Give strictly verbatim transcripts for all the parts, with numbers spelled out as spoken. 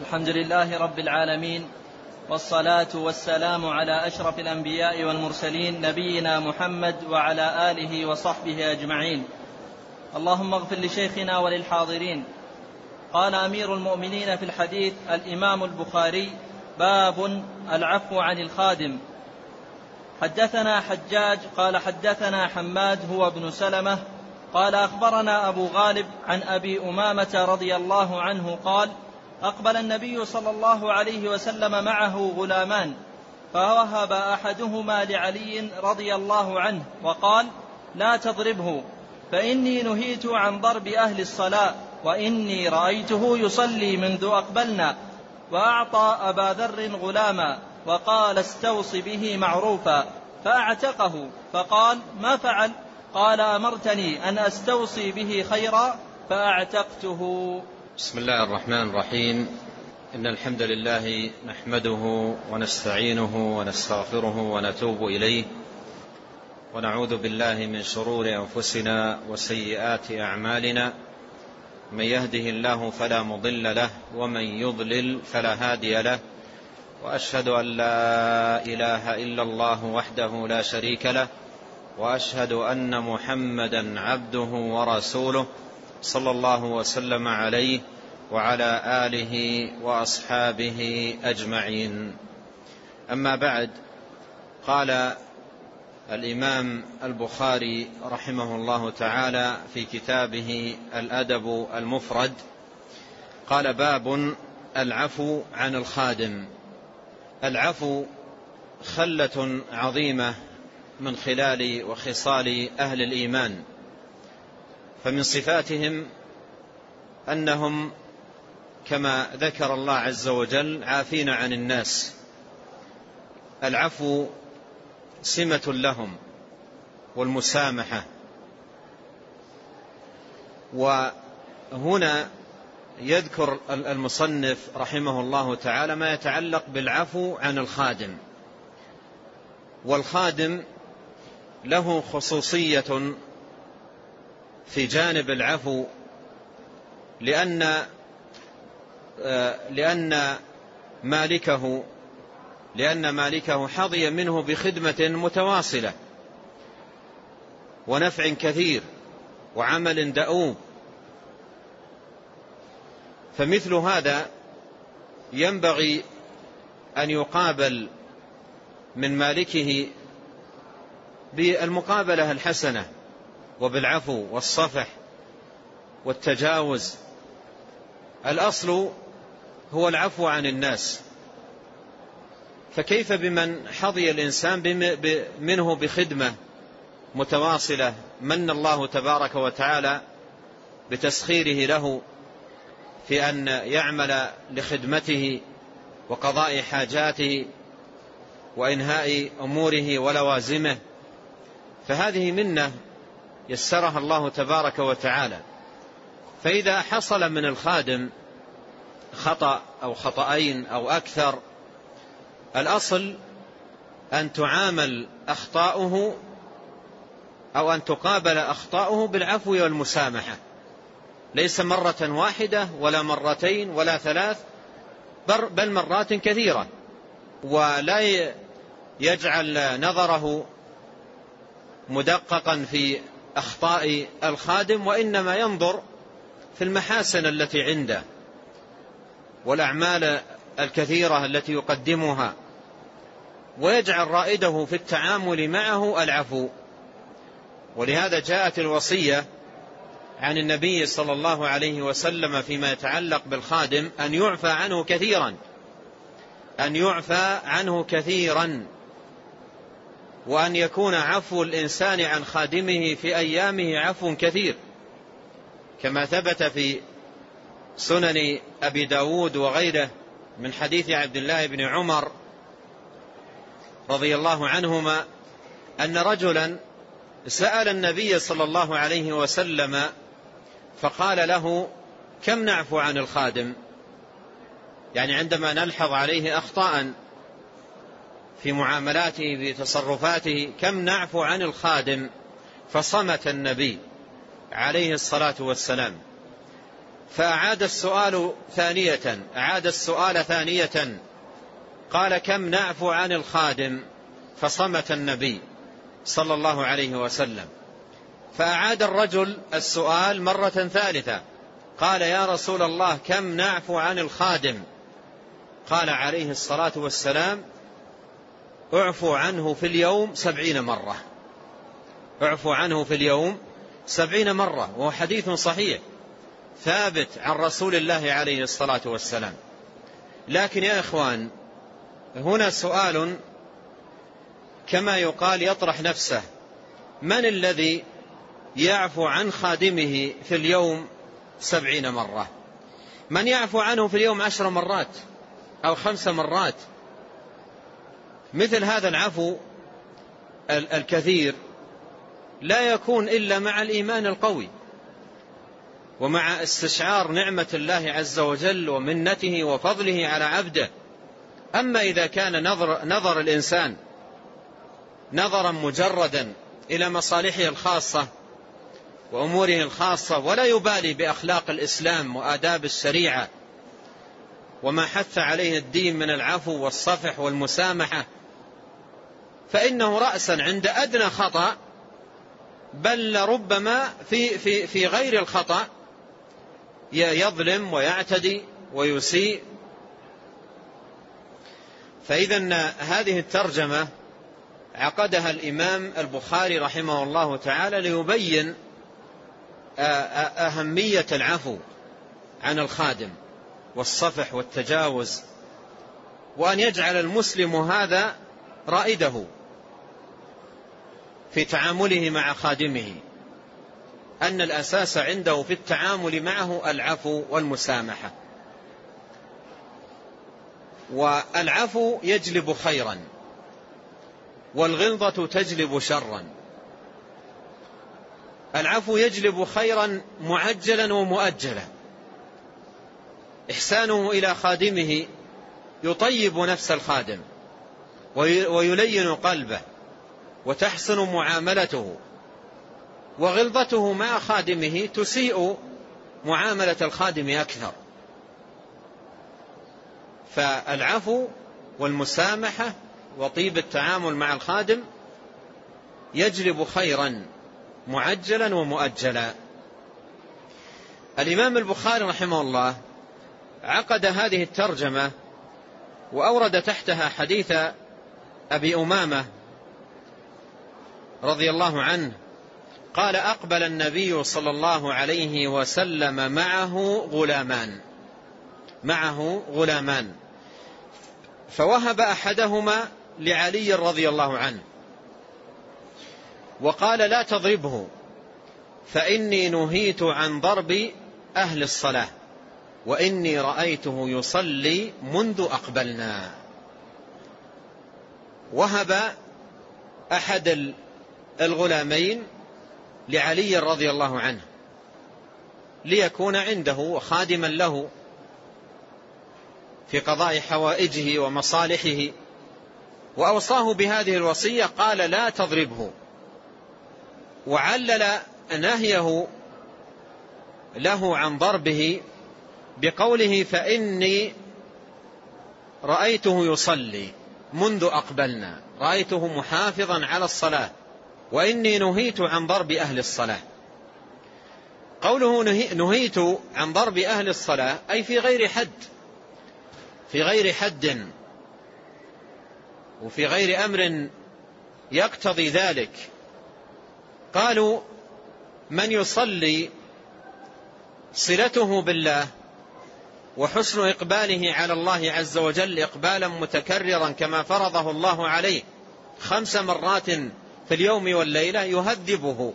الحمد لله رب العالمين، والصلاة والسلام على أشرف الأنبياء والمرسلين نبينا محمد وعلى آله وصحبه أجمعين. اللهم اغفر لشيخنا وللحاضرين. قال أمير المؤمنين في الحديث الإمام البخاري: باب العفو عن الخادم. حدثنا حجاج قال حدثنا حماد هو ابن سلمة قال أخبرنا أبو غالب عن أبي أمامة رضي الله عنه قال: أقبل النبي صلى الله عليه وسلم معه غلامان، فوهب أحدهما لعلي رضي الله عنه وقال: لا تضربه، فإني نهيت عن ضرب أهل الصلاة، وإني رأيته يصلي منذ أقبلنا. وأعطى أبا ذر غلاما وقال: استوص به معروفا، فأعتقه. فقال: ما فعل؟ قال: أمرتني أن أستوصي به خيرا فأعتقته. بسم الله الرحمن الرحيم. إن الحمد لله نحمده ونستعينه ونستغفره ونتوب إليه، ونعوذ بالله من شرور أنفسنا وسيئات أعمالنا. من يهده الله فلا مضل له، ومن يضلل فلا هادي له. وأشهد أن لا إله إلا الله وحده لا شريك له، وأشهد أن محمدا عبده ورسوله صلى الله وسلم عليه وعلى آله وأصحابه أجمعين. أما بعد، قال الإمام البخاري رحمه الله تعالى في كتابه الأدب المفرد، قال: باب العفو عن الخادم. العفو خلة عظيمة من خلال وخصال أهل الإيمان، فمن صفاتهم أنهم كما ذكر الله عز وجل عافين عن الناس. العفو سمة لهم والمسامحة. وهنا يذكر المصنف رحمه الله تعالى ما يتعلق بالعفو عن الخادم. والخادم له خصوصية في جانب العفو، لأن لأن مالكه لأن مالكه حظي منه بخدمة متواصلة ونفع كثير وعمل دؤوب، فمثل هذا ينبغي أن يقابل من مالكه بالمقابلة الحسنة وبالعفو والصفح والتجاوز. الأصل هو العفو عن الناس، فكيف بمن حظي الإنسان منه بخدمة متواصلة من الله تبارك وتعالى بتسخيره له في أن يعمل لخدمته وقضاء حاجاته وإنهاء أموره ولوازمه، فهذه منة يسرها الله تبارك وتعالى. فإذا حصل من الخادم خطأ أو خطأين أو أكثر، الأصل أن تعامل أخطاؤه أو أن تقابل أخطاؤه بالعفو والمسامحة، ليس مرة واحدة ولا مرتين ولا ثلاث، بل مرات كثيرة. ولا يجعل نظره مدققا في أخطاء الخادم، وإنما ينظر في المحاسن التي عنده والأعمال الكثيرة التي يقدمها، ويجعل رائده في التعامل معه العفو. ولهذا جاءت الوصية عن النبي صلى الله عليه وسلم فيما يتعلق بالخادم أن يعفى عنه كثيرا أن يعفى عنه كثيرا وأن يكون عفو الإنسان عن خادمه في أيامه عفو كثير، كما ثبت في سنن أبي داود وغيره من حديث عبد الله بن عمر رضي الله عنهما أن رجلا سأل النبي صلى الله عليه وسلم فقال له: كم نعفو عن الخادم؟ يعني عندما نلحظ عليه أخطاء في معاملاته بتصرفاته كم نعفو عن الخادم؟ فصمت النبي عليه الصلاة والسلام. فأعاد السؤال ثانية أعاد السؤال ثانية قال: كم نعفو عن الخادم؟ فصمت النبي صلى الله عليه وسلم. فأعاد الرجل السؤال مرة ثالثة قال: يا رسول الله، كم نعفو عن الخادم؟ قال عليه الصلاة والسلام: اعفو عنه في اليوم سبعين مرة. اعفو عنه في اليوم سبعين مرة، وهو حديث صحيح ثابت عن رسول الله عليه الصلاة والسلام. لكن يا إخوان، هنا سؤال كما يقال يطرح نفسه: من الذي يعفو عن خادمه في اليوم سبعين مرة؟ من يعفو عنه في اليوم عشر مرات أو خمس مرات؟ مثل هذا العفو الكثير لا يكون إلا مع الإيمان القوي، ومع استشعار نعمة الله عز وجل ومنته وفضله على عبده. أما إذا كان نظر, نظر الإنسان نظرا مجردا إلى مصالحه الخاصة وأموره الخاصة، ولا يبالي بأخلاق الإسلام وآداب الشريعة وما حث عليه الدين من العفو والصفح والمسامحة، فإنه رأسا عند أدنى خطأ، بل ربما في, في, في غير الخطأ يظلم ويعتدي ويسيء. فإذا هذه الترجمة عقدها الإمام البخاري رحمه الله تعالى ليبين أهمية العفو عن الخادم والصفح والتجاوز، وأن يجعل المسلم هذا رائده في تعامله مع خادمه، أن الأساس عنده في التعامل معه العفو والمسامحة. والعفو يجلب خيرا، والغلظة تجلب شرا. العفو يجلب خيرا معجلا ومؤجلا. إحسانه إلى خادمه يطيب نفس الخادم ويلين قلبه وتحسن معاملته، وغلظته مع خادمه تسيء معاملة الخادم أكثر. فالعفو والمسامحة وطيب التعامل مع الخادم يجلب خيرا معجلا ومؤجلا. الإمام البخاري رحمه الله عقد هذه الترجمة وأورد تحتها حديث أبي أمامة رضي الله عنه قال: أقبل النبي صلى الله عليه وسلم معه غلامان معه غلامان فوهب أحدهما لعلي رضي الله عنه وقال: لا تضربه، فإني نهيت عن ضرب أهل الصلاة، وإني رأيته يصلي منذ أقبلنا. وهب أحد الغلامين لعلي رضي الله عنه ليكون عنده خادما له في قضاء حوائجه ومصالحه، وأوصاه بهذه الوصية، قال: لا تضربه. وعلل نهيه له عن ضربه بقوله: فإني رأيته يصلي منذ أقبلنا، رأيته محافظا على الصلاة، وإني نهيت عن ضرب أهل الصلاة. قوله نهيت عن ضرب أهل الصلاة أي في غير حد في غير حد وفي غير أمر يقتضي ذلك. قالوا: من يصلي صلته بالله وحسن إقباله على الله عز وجل إقبالا متكررا كما فرضه الله عليه خمس مرات في اليوم والليلة يهذبه.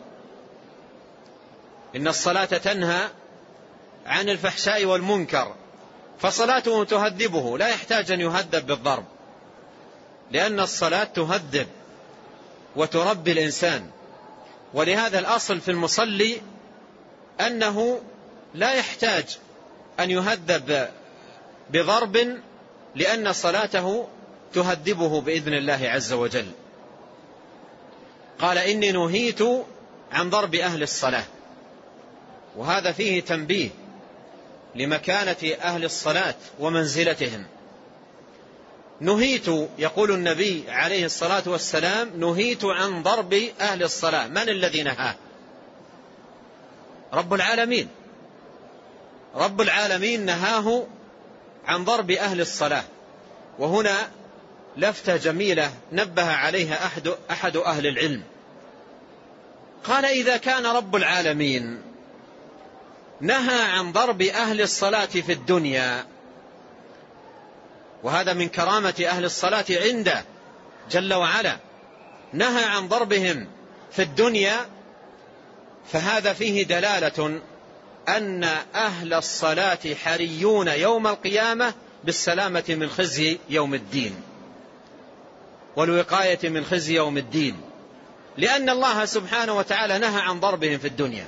إن الصلاة تنهى عن الفحشاء والمنكر، فصلاته تهذبه، لا يحتاج أن يهذب بالضرب، لأن الصلاة تهذب وتربي الإنسان. ولهذا الأصل في المصلي أنه لا يحتاج أن يهذب بضرب، لأن صلاته تهذبه بإذن الله عز وجل. قال: إني نهيت عن ضرب أهل الصلاة، وهذا فيه تنبيه لمكانة أهل الصلاة ومنزلتهم. نهيت، يقول النبي عليه الصلاة والسلام، نهيت عن ضرب أهل الصلاة. من الذي نهاه؟ رب العالمين. رب العالمين نهاه عن ضرب أهل الصلاة. وهنا لفتة جميلة نبه عليها أحد, أحد أهل العلم، قال: إذا كان رب العالمين نهى عن ضرب أهل الصلاة في الدنيا، وهذا من كرامة أهل الصلاة عنده جل وعلا، نهى عن ضربهم في الدنيا، فهذا فيه دلالة أن أهل الصلاة حريون يوم القيامة بالسلامة من خزي يوم الدين والوقاية من خزي يوم الدين، لأن الله سبحانه وتعالى نهى عن ضربهم في الدنيا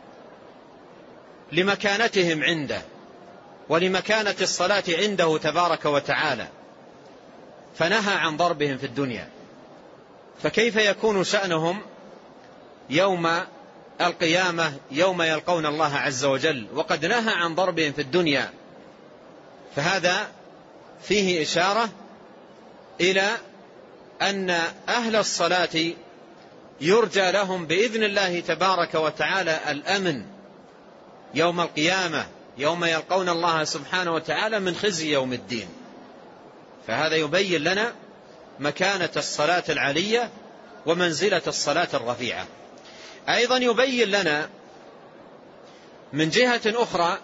لمكانتهم عنده ولمكانة الصلاة عنده تبارك وتعالى، فنهى عن ضربهم في الدنيا. فكيف يكون شأنهم يوم القيامة يوم يلقون الله عز وجل وقد نهى عن ضربهم في الدنيا؟ فهذا فيه إشارة إلى أن أهل الصلاة يرجى لهم بإذن الله تبارك وتعالى الأمن يوم القيامة يوم يلقون الله سبحانه وتعالى من خزي يوم الدين. فهذا يبين لنا مكانة الصلاة العلية ومنزلة الصلاة الرفيعة. أيضا يبين لنا من جهة أخرى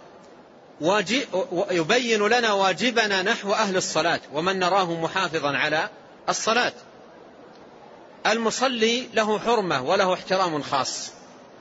يبين لنا واجبنا نحو أهل الصلاة ومن نراه محافظا على الصلاة. المصلي له حرمة وله احترام خاص،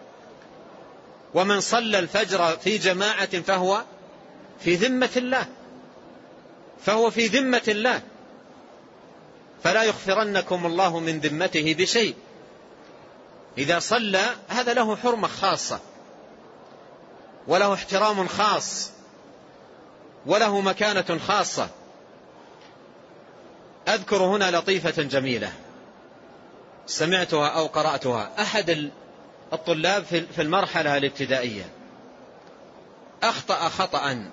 ومن صلى الفجر في جماعة فهو في ذمة الله فهو في ذمة الله فلا يغفرنكم الله من ذمته بشيء. إذا صلى هذا له حرمة خاصة وله احترام خاص وله مكانة خاصة. أذكر هنا لطيفة جميلة سمعتها أو قرأتها. أحد الطلاب في المرحلة الابتدائية أخطأ خطأ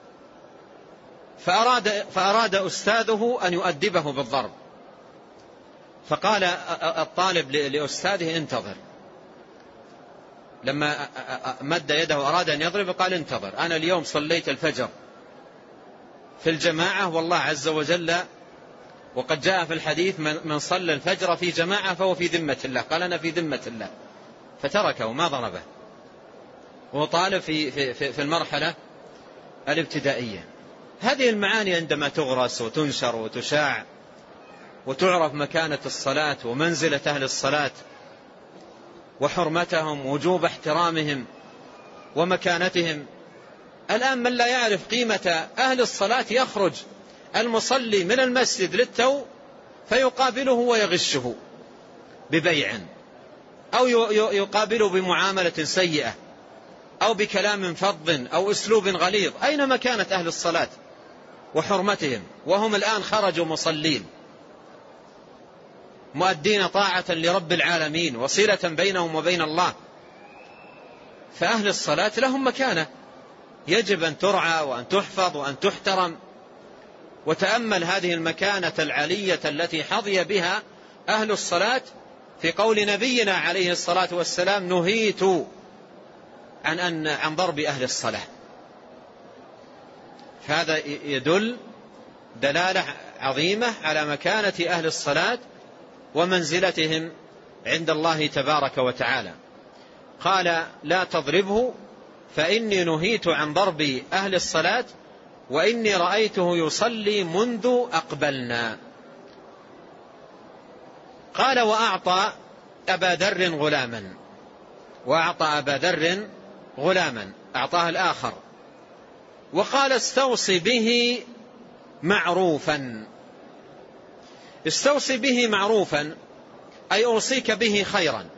فأراد, فأراد أستاذه أن يؤدبه بالضرب، فقال الطالب لأستاذه: انتظر. لما مد يده وأراد أن يضرب قال: انتظر، أنا اليوم صليت الفجر في الجماعة والله عز وجل، وقد جاء في الحديث من صلى الفجر في جماعة فهو في ذمة الله. قال: أنا في ذمة الله، فتركه ما ضربه، وهو طالب في, في, في, في المرحلة الابتدائية. هذه المعاني عندما تغرس وتنشر وتشاع وتعرف مكانة الصلاة ومنزلة أهل الصلاة وحرمتهم ووجوب احترامهم ومكانتهم. الآن من لا يعرف قيمة أهل الصلاة يخرج المصلي من المسجد للتو فيقابله ويغشه ببيع أو يقابله بمعاملة سيئة أو بكلام فظ أو أسلوب غليظ. أين مكانة أهل الصلاة وحرمتهم وهم الآن خرجوا مصلين مؤدين طاعة لرب العالمين وصلة بينهم وبين الله؟ فأهل الصلاة لهم مكانة يجب أن ترعى وأن تحفظ وأن تحترم. وتأمل هذه المكانة العلية التي حظي بها أهل الصلاة في قول نبينا عليه الصلاة والسلام: نهيت عن, أن عن ضرب أهل الصلاة. فهذا يدل دلالة عظيمة على مكانة أهل الصلاة ومنزلتهم عند الله تبارك وتعالى. قال: لا تضربه فإني نهيت عن ضرب أهل الصلاة وإني رأيته يصلي منذ أقبلنا. قال: وأعطى أبا ذر غلاما وأعطى أبا ذر غلاما أعطاه الآخر وقال: استوصي به معروفا. استوصي به معروفا أي أوصيك به خيرا،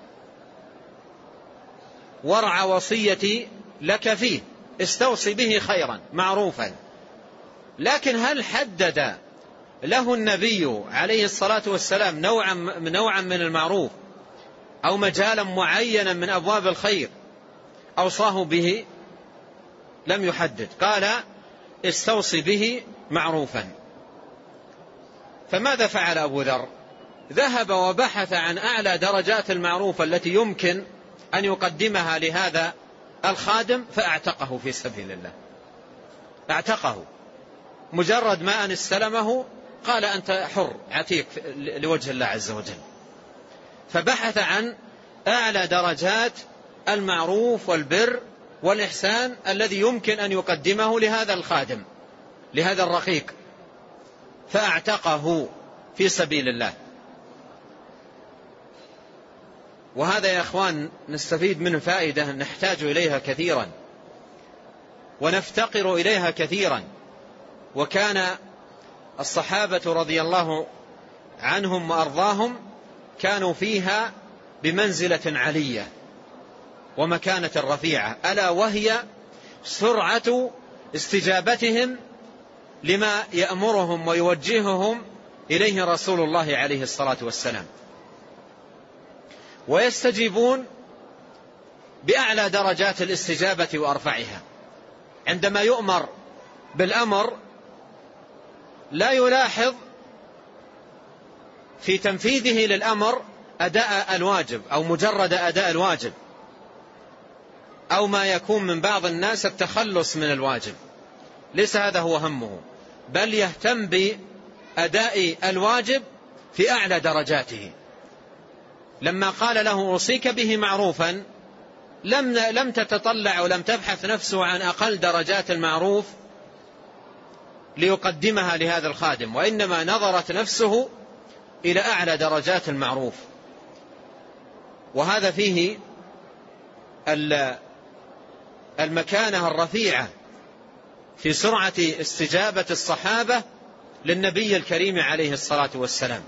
ورع وصيتي لك فيه. استوصي به خيرا معروفا. لكن هل حدد له النبي عليه الصلاة والسلام نوعا نوعا من المعروف أو مجالا معينا من أبواب الخير أوصاه به؟ لم يحدد، قال استوصي به معروفا. فماذا فعل أبو ذر؟ ذهب وبحث عن أعلى درجات المعروف التي يمكن أن يقدمها لهذا الخادم فأعتقه في سبيل الله. أعتقه مجرد ما أن استلمه قال أنت حر عتيق لوجه الله عز وجل. فبحث عن أعلى درجات المعروف والبر والإحسان الذي يمكن أن يقدمه لهذا الخادم، لهذا الرقيق، فأعتقه في سبيل الله. وهذا يا أخوان نستفيد منه فائدة نحتاج إليها كثيرا ونفتقر إليها كثيرا. وكان الصحابة رضي الله عنهم وأرضاهم كانوا فيها بمنزلة علية ومكانة رفيعة، ألا وهي سرعة استجابتهم لما يأمرهم ويوجههم إليه رسول الله عليه الصلاة والسلام، ويستجيبون بأعلى درجات الاستجابة وأرفعها. عندما يؤمر بالأمر لا يلاحظ في تنفيذه للأمر أداء الواجب أو مجرد أداء الواجب، أو ما يكون من بعض الناس التخلص من الواجب، ليس هذا هو همه، بل يهتم بأداء الواجب في أعلى درجاته. لما قال له أوصيك به معروفا لم لم تتطلع ولم تبحث نفسه عن أقل درجات المعروف ليقدمها لهذا الخادم، وإنما نظرت نفسه إلى أعلى درجات المعروف. وهذا فيه المكانة الرفيعة في سرعة استجابة الصحابة للنبي الكريم عليه الصلاة والسلام.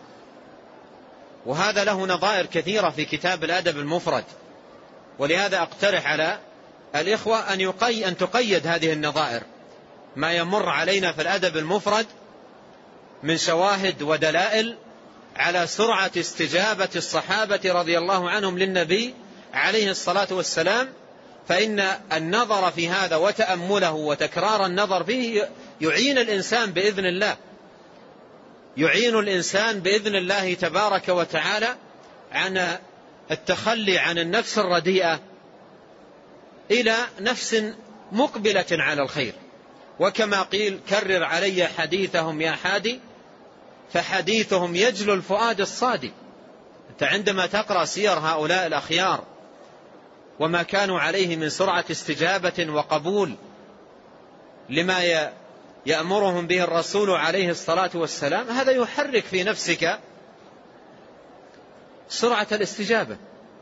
وهذا له نظائر كثيرة في كتاب الأدب المفرد، ولهذا أقترح على الإخوة أن, يقي أن تقيد هذه النظائر ما يمر علينا في الأدب المفرد من شواهد ودلائل على سرعة استجابة الصحابة رضي الله عنهم للنبي عليه الصلاة والسلام. فإن النظر في هذا وتأمله وتكرار النظر فيه يعين الإنسان بإذن الله يعين الإنسان بإذن الله تبارك وتعالى عن التخلي عن النفس الرديئة إلى نفس مقبلة على الخير. وكما قيل كرر علي حديثهم يا حادي فحديثهم يجلو الفؤاد الصادي. أنت عندما تقرأ سير هؤلاء الأخيار وما كانوا عليه من سرعة استجابة وقبول لما يأمرهم به الرسول عليه الصلاة والسلام، هذا يحرك في نفسك سرعة الاستجابة.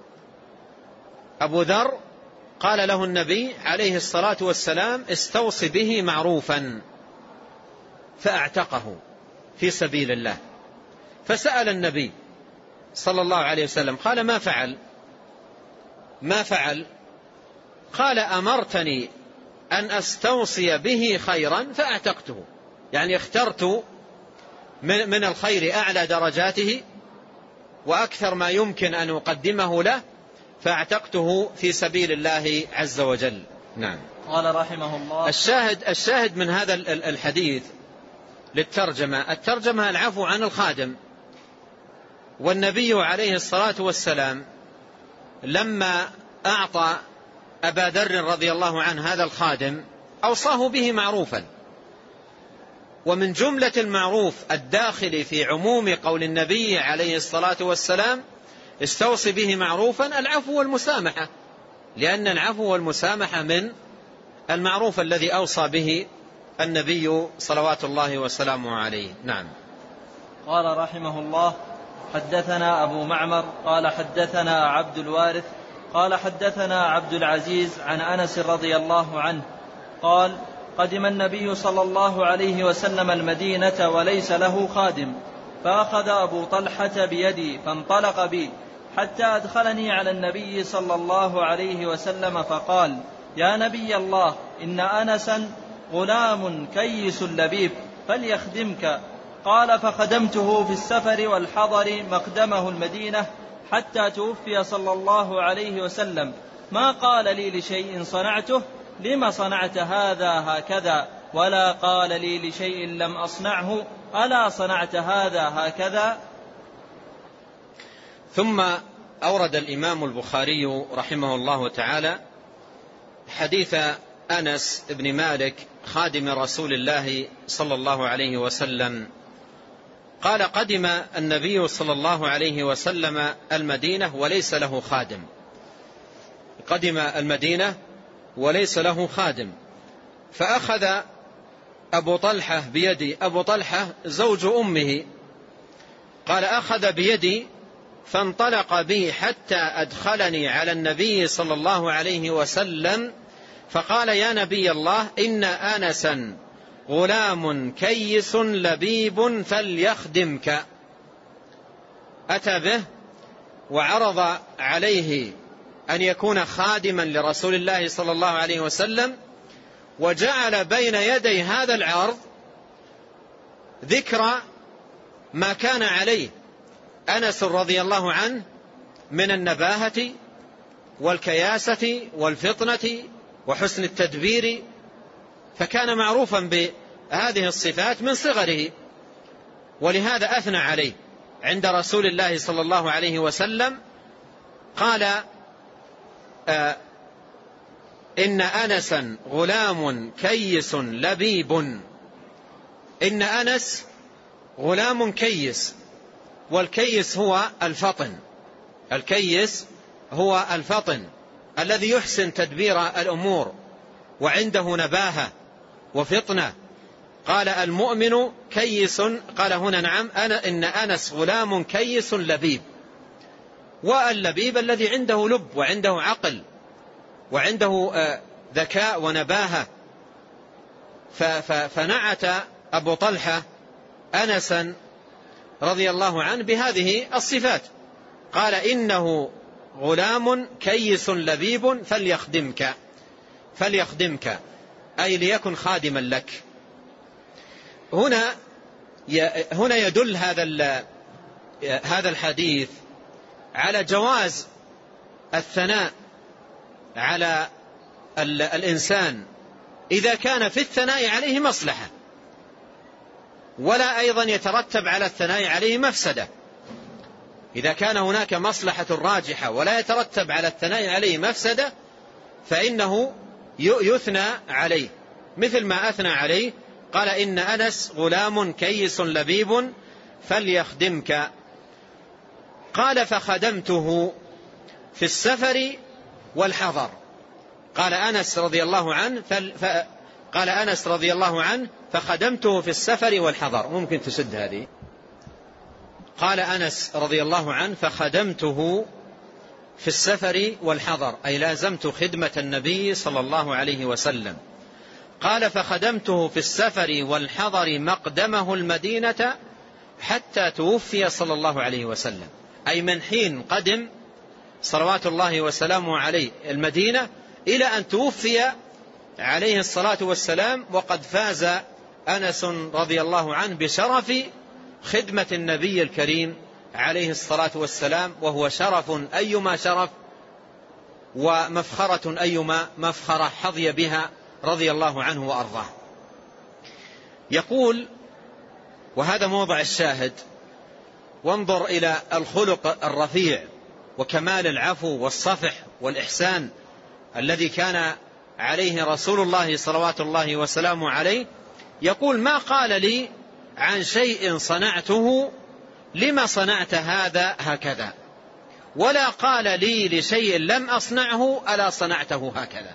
أبو ذر قال له النبي عليه الصلاة والسلام استوصي به معروفا، فأعتقه في سبيل الله. فسأل النبي صلى الله عليه وسلم قال ما فعل ما فعل قال أمرتني أن أستوصي به خيرا فأعتقته، يعني اخترت من الخير أعلى درجاته وأكثر ما يمكن أن أقدمه له فأعتقته في سبيل الله عز وجل. نعم. قال رحمه الله الشاهد, الشاهد من هذا الحديث للترجمة الترجمة العفو عن الخادم. والنبي عليه الصلاة والسلام لما أعطى أبا ذر رضي الله عنه هذا الخادم أوصاه به معروفا، ومن جملة المعروف الداخل في عموم قول النبي عليه الصلاة والسلام استوصي به معروفا العفو والمسامحة، لأن العفو والمسامحة من المعروف الذي أوصى به النبي صلوات الله وسلامه عليه. نعم. قال رحمه الله حدثنا أبو معمر قال حدثنا عبد الوارث قال حدثنا عبد العزيز عن أنس رضي الله عنه قال قدم النبي صلى الله عليه وسلم المدينة وليس له خادم، فأخذ أبو طلحة بيدي فانطلق بي حتى أدخلني على النبي صلى الله عليه وسلم فقال يا نبي الله إن أنسا غلام كيس لبيب فليخدمك. قال فخدمته في السفر والحضر مقدمه المدينة حتى توفي صلى الله عليه وسلم، ما قال لي لشيء صنعته لم صنعت هذا هكذا، ولا قال لي لشيء لم أصنعه ألا صنعت هذا هكذا. ثم أورد الإمام البخاري رحمه الله تعالى حديث أنس بن مالك خادم رسول الله صلى الله عليه وسلم قال: قدم النبي صلى الله عليه وسلم المدينة وليس له خادم. قدم المدينة وليس له خادم، فأخذ أبو طلحة بيدي. أبو طلحة زوج أمه، قال: أخذ بيدي فانطلق بي حتى أدخلني على النبي صلى الله عليه وسلم فقال: يا نبي الله، إن أنسا غلام كيس لبيب فليخدمك. أتى به وعرض عليه أن يكون خادما لرسول الله صلى الله عليه وسلم، وجعل بين يدي هذا العرض ذكر ما كان عليه أنس رضي الله عنه من النباهة والكياسة والفطنة وحسن التدبير، فكان معروفا بهذه الصفات من صغره، ولهذا أثنى عليه عند رسول الله صلى الله عليه وسلم. قال: آه إن أنسا غلام كيس لبيب. إن أنس غلام كيس، والكيس هو الفطن. الكيس هو الفطن الذي يحسن تدبير الأمور وعنده نباهة وفطنة. قال: المؤمن كيس. قال هنا: نعم، أنا إن أنس غلام كيس لبيب. واللبيب الذي عنده لب وعنده عقل وعنده ذكاء ونباهة. فنعت أبو طلحة أنسا رضي الله عنه بهذه الصفات. قال: إنه غلام كيس لبيب فليخدمك. فليخدمك أي ليكن خادما لك. هنا هنا يدل هذا هذا الحديث على جواز الثناء على الإنسان إذا كان في الثناء عليه مصلحة، ولا أيضا يترتب على الثناء عليه مفسدة. إذا كان هناك مصلحة راجحة ولا يترتب على الثناء عليه مفسدة فإنه يثنى عليه، مثل ما أثنى عليه. قال: إن أنس غلام كيس لبيب فليخدمك. قال: فخدمته في السفر والحضر. قال أنس رضي الله عنه ف... قال أنس رضي الله عنه فخدمته في السفر والحضر. ممكن تسد هذه. قال أنس رضي الله عنه فخدمته في السفر والحضر، أي لازمت خدمة النبي صلى الله عليه وسلم. قال: فخدمته في السفر والحضر مقدمه المدينة حتى توفي صلى الله عليه وسلم، أي من حين قدم صلوات الله وسلامه عليه المدينة إلى أن توفي عليه الصلاة والسلام. وقد فاز أنس رضي الله عنه بشرف خدمة النبي الكريم عليه الصلاة والسلام، وهو شرف أيما شرف ومفخرة أيما مفخرة حظي بها رضي الله عنه وأرضاه. يقول، وهذا موضع الشاهد: وانظر إلى الخلق الرفيع وكمال العفو والصفح والإحسان الذي كان عليه رسول الله صلوات الله وسلامه عليه. يقول: ما قال لي عن شيء صنعته لما صنعت هذا هكذا، ولا قال لي لشيء لم أصنعه ألا صنعته هكذا.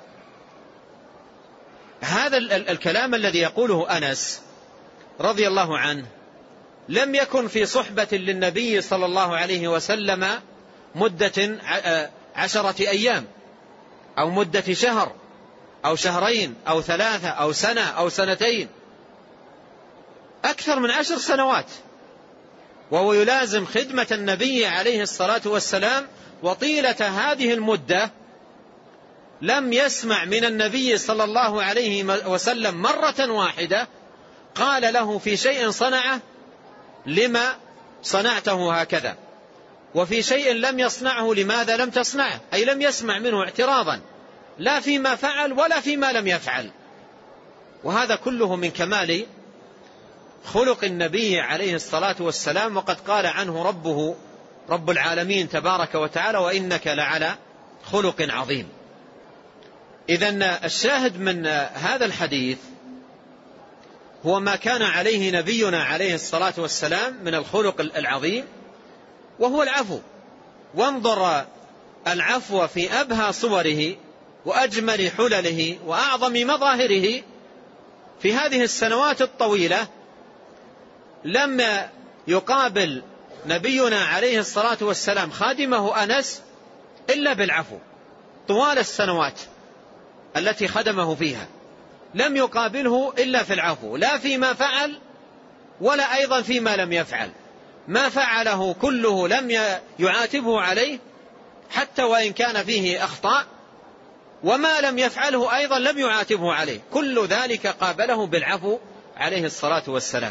هذا الكلام الذي يقوله أنس رضي الله عنه لم يكن في صحبة للنبي صلى الله عليه وسلم مدة عشرة أيام أو مدة شهر أو شهرين أو ثلاثة أو سنة أو سنتين، أكثر من عشر سنوات، وهو يلازم خدمة النبي عليه الصلاة والسلام. وطيلة هذه المدة لم يسمع من النبي صلى الله عليه وسلم مرة واحدة قال له في شيء صنعه لما صنعته هكذا، وفي شيء لم يصنعه لماذا لم تصنعه، أي لم يسمع منه اعتراضا لا فيما فعل ولا فيما لم يفعل. وهذا كله من كمال خلق النبي عليه الصلاة والسلام، وقد قال عنه ربه رب العالمين تبارك وتعالى: وإنك لعلى خلق عظيم. إذن الشاهد من هذا الحديث هو ما كان عليه نبينا عليه الصلاة والسلام من الخلق العظيم، وهو العفو. وانظر العفو في أبهى صوره وأجمل حلله وأعظم مظاهره في هذه السنوات الطويلة. لم يقابل نبينا عليه الصلاة والسلام خادمه أنس إلا بالعفو طوال السنوات التي خدمه فيها، لم يقابله إلا في العفو، لا فيما فعل ولا أيضا فيما لم يفعل. ما فعله كله لم يعاتبه عليه حتى وإن كان فيه أخطاء، وما لم يفعله أيضا لم يعاتبه عليه، كل ذلك قابله بالعفو عليه الصلاة والسلام.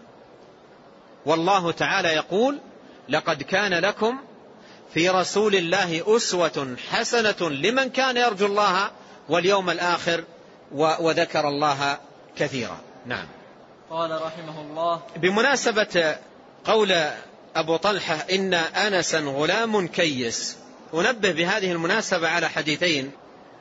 والله تعالى يقول: لقد كان لكم في رسول الله أسوة حسنة لمن كان يرجو الله واليوم الآخر وذكر الله كثيرا. نعم. قال رحمه الله: بمناسبة قول أبو طلحة إن أنسا غلام كيس، أنبه بهذه المناسبة على حديثين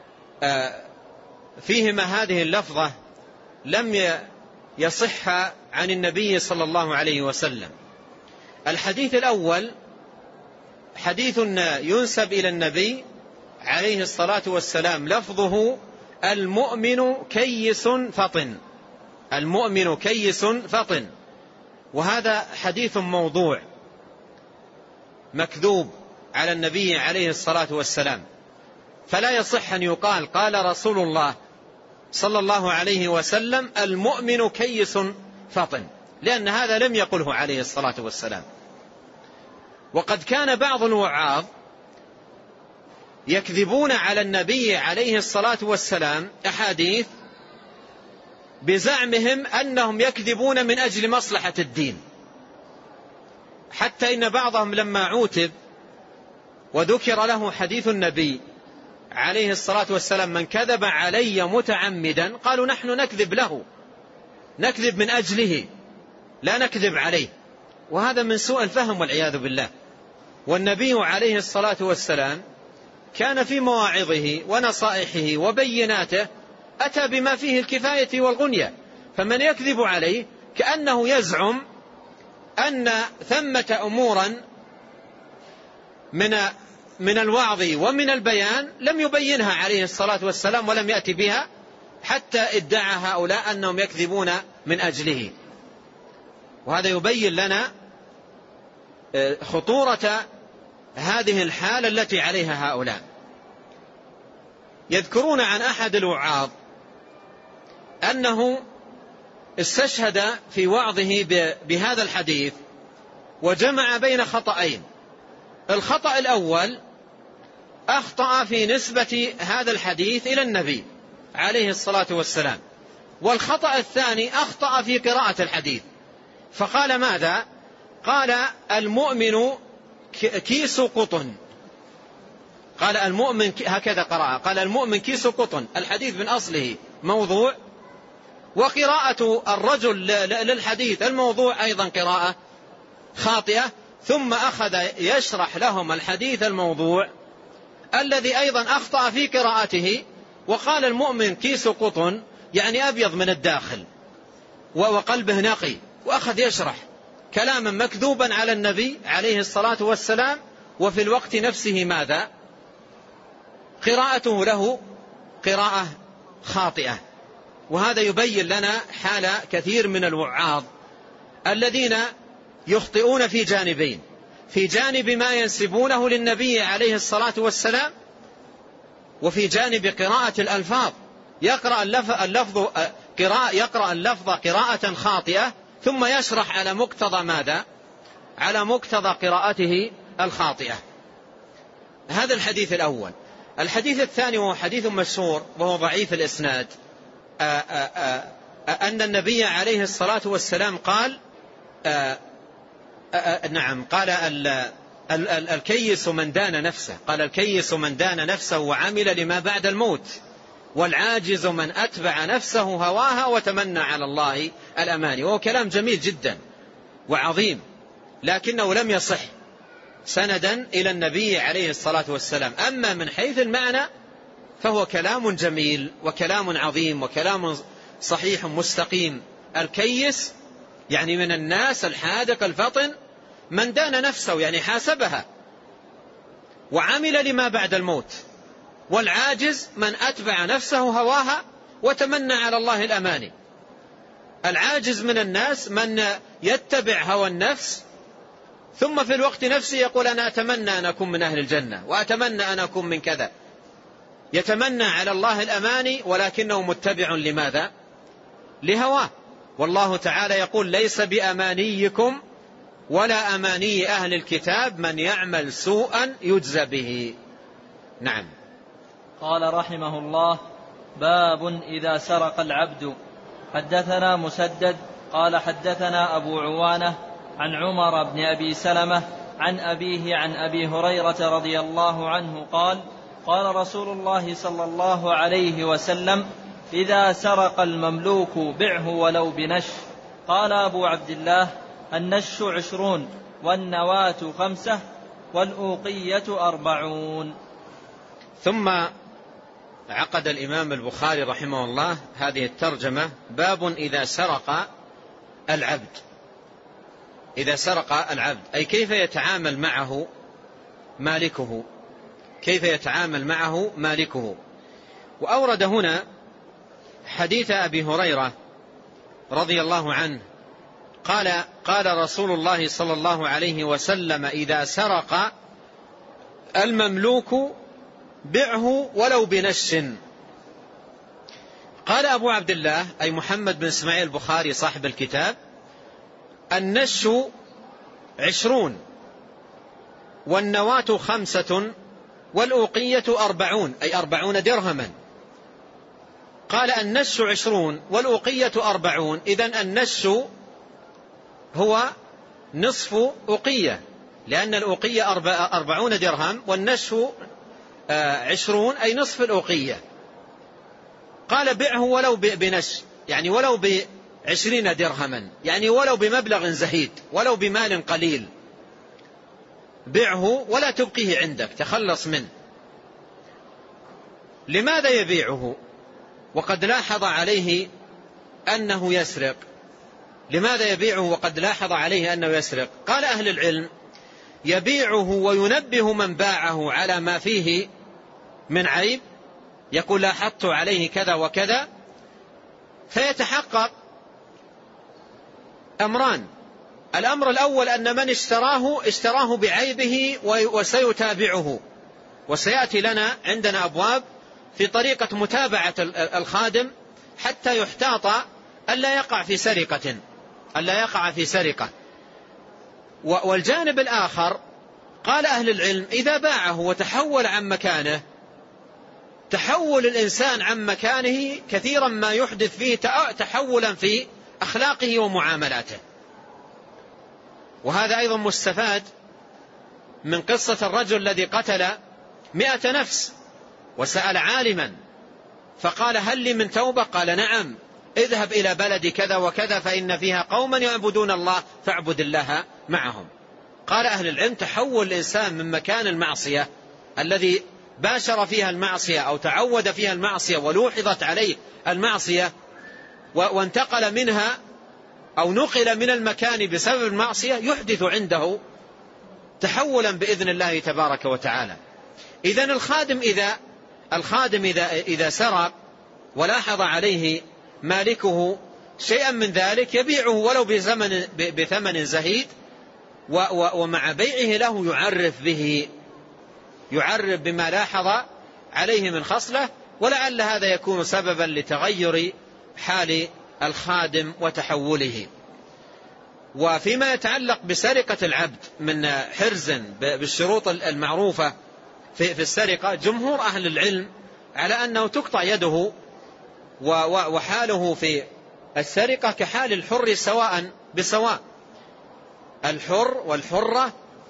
فيهما هذه اللفظة لم يصح عن النبي صلى الله عليه وسلم. الحديث الأول حديث ينسب إلى النبي عليه الصلاة والسلام، لفظه: المؤمن كيس فطن، المؤمن كيس فطن. وهذا حديث موضوع مكذوب على النبي عليه الصلاة والسلام، فلا يصح أن يقال قال رسول الله صلى الله عليه وسلم المؤمن كيس فطن، لأن هذا لم يقله عليه الصلاة والسلام. وقد كان بعض الوعاظ يكذبون على النبي عليه الصلاة والسلام أحاديث بزعمهم أنهم يكذبون من أجل مصلحة الدين، حتى إن بعضهم لما عوتب وذكر له حديث النبي عليه الصلاة والسلام: من كذب علي متعمدا، قالوا: نحن نكذب له، نكذب من أجله، لا نكذب عليه. وهذا من سوء الفهم والعياذ بالله. والنبي عليه الصلاة والسلام كان في مواعظه ونصائحه وبيناته أتى بما فيه الكفاية والغنية، فمن يكذب عليه كأنه يزعم أن ثمة أمورا من من الوعظ ومن البيان لم يبينها عليه الصلاة والسلام ولم يأتي بها، حتى ادعى هؤلاء أنهم يكذبون من أجله. وهذا يبين لنا خطورة هذه الحالة التي عليها هؤلاء. يذكرون عن أحد الوعاظ أنه استشهد في وعظه بهذا الحديث وجمع بين خطأين. الخطأ الأول أخطأ في نسبة هذا الحديث إلى النبي عليه الصلاة والسلام، والخطأ الثاني أخطأ في قراءة الحديث، فقال ماذا؟ قال: المؤمن كيس قطن. قال المؤمن، هكذا قرأ، قال المؤمن كيس قطن. الحديث من أصله موضوع، وقراءة الرجل للحديث الموضوع أيضا قراءة خاطئة. ثم أخذ يشرح لهم الحديث الموضوع الذي أيضا أخطأ في قراءته، وقال المؤمن كيس قطن، يعني أبيض من الداخل وقلبه نقي، وأخذ يشرح كلاما مكذوبا على النبي عليه الصلاة والسلام، وفي الوقت نفسه ماذا؟ قراءته له قراءة خاطئة. وهذا يبين لنا حال كثير من الوعاظ الذين يخطئون في جانبين: في جانب ما ينسبونه للنبي عليه الصلاة والسلام، وفي جانب قراءة الألفاظ. يقرأ اللفظ قراءة يقرأ اللفظ قراءة خاطئة، ثم يشرح على مقتضى ماذا؟ على مقتضى قراءته الخاطئة. هذا الحديث الأول. الحديث الثاني وهو حديث مشهور وهو ضعيف الإسناد، آآ آآ أن النبي عليه الصلاة والسلام قال آآ آآ نعم قال الكيس من دان نفسه، قال الكيس من دان نفسه وعمل لما بعد الموت، والعاجز من أتبع نفسه هواها وتمنى على الله الأماني. وهو كلام جميل جدا وعظيم، لكنه لم يصح سندا إلى النبي عليه الصلاة والسلام. أما من حيث المعنى فهو كلام جميل وكلام عظيم وكلام صحيح مستقيم. الكيس يعني من الناس الحاذق الفطن من دان نفسه، يعني حاسبها وعمل لما بعد الموت، والعاجز من أتبع نفسه هواها وتمنى على الله الأماني. العاجز من الناس من يتبع هوى النفس ثم في الوقت نفسه يقول أنا أتمنى أن أكون من أهل الجنة وأتمنى أن أكون من كذا، يتمنى على الله الأماني ولكنه متبع لماذا؟ لهواه. والله تعالى يقول ليس بأمانيكم ولا أماني أهل الكتاب من يعمل سوءا يجزى به. نعم. قال رحمه الله: باب إذا سرق العبد. حدثنا مسدد قال حدثنا أبو عوانة عن عمر بن أبي سلمة عن أبيه عن أبي هريرة رضي الله عنه قال: قال رسول الله صلى الله عليه وسلم: إذا سرق المملوك بعه ولو بنش. قال أبو عبد الله: النش عشرون والنواة خمسة والأوقية أربعون. ثم عقد الإمام البخاري رحمه الله هذه الترجمة: باب إذا سرق العبد. إذا سرق العبد أي كيف يتعامل معه مالكه، كيف يتعامل معه مالكه. وأورد هنا حديث أبي هريرة رضي الله عنه قال: قال رسول الله صلى الله عليه وسلم: إذا سرق المملوك بعه ولو بنش. قال أبو عبد الله أي محمد بن إسماعيل البخاري صاحب الكتاب: النش عشرون والنواة خمسة والأوقية أربعون أي أربعون درهما. قال النش عشرون والأوقية أربعون، إذن النش هو نصف أوقية، لأن الأوقية أربعون درهم والنش عشرون أي نصف الأوقية. قال بعه ولو بنش يعني ولو بعشرين درهما، يعني ولو بمبلغ زهيد ولو بمال قليل، بعه ولا تبقيه عندك، تخلص منه. لماذا يبيعه وقد لاحظ عليه أنه يسرق؟ لماذا يبيعه وقد لاحظ عليه أنه يسرق؟ قال أهل العلم: يبيعه وينبه من باعه على ما فيه من عيب، يقول لاحظت عليه كذا وكذا، فيتحقق أمران: الأمر الأول أن من اشتراه اشتراه بعيبه وسيتابعه، وسيأتي لنا عندنا أبواب في طريقة متابعة الخادم حتى يحتاط ألا يقع في سرقة ألا يقع في سرقة. والجانب الآخر قال أهل العلم: إذا باعه وتحول عن مكانه، تحول الإنسان عن مكانه كثيرا ما يحدث فيه تحولا في أخلاقه ومعاملاته. وهذا أيضا مستفاد من قصة الرجل الذي قتل مئة نفس وسأل عالما فقال: هل لي من توبة؟ قال: نعم، اذهب إلى بلد كذا وكذا فإن فيها قوما يعبدون الله فاعبد الله معهم. قال أهل العلم: تحول الإنسان من مكان المعصية الذي باشر فيها المعصية أو تعود فيها المعصية ولوحظت عليه المعصية وانتقل منها أو نقل من المكان بسبب المعصية، يحدث عنده تحولا بإذن الله تبارك وتعالى. إذن الخادم إذا الخادم إذا إذا سرق ولاحظ عليه مالكه شيئا من ذلك يبيعه ولو بزمن بثمن زهيد، ومع بيعه له يعرف به يعرف بما لاحظ عليه من خصلة، ولعل هذا يكون سببا لتغير حال الخادم وتحوله. وفيما يتعلق بسرقة العبد من حرز بالشروط المعروفة في السرقة، جمهور أهل العلم على أنه تقطع يده، وحاله في السرقة كحال الحر سواء بسواء. الحر والحرة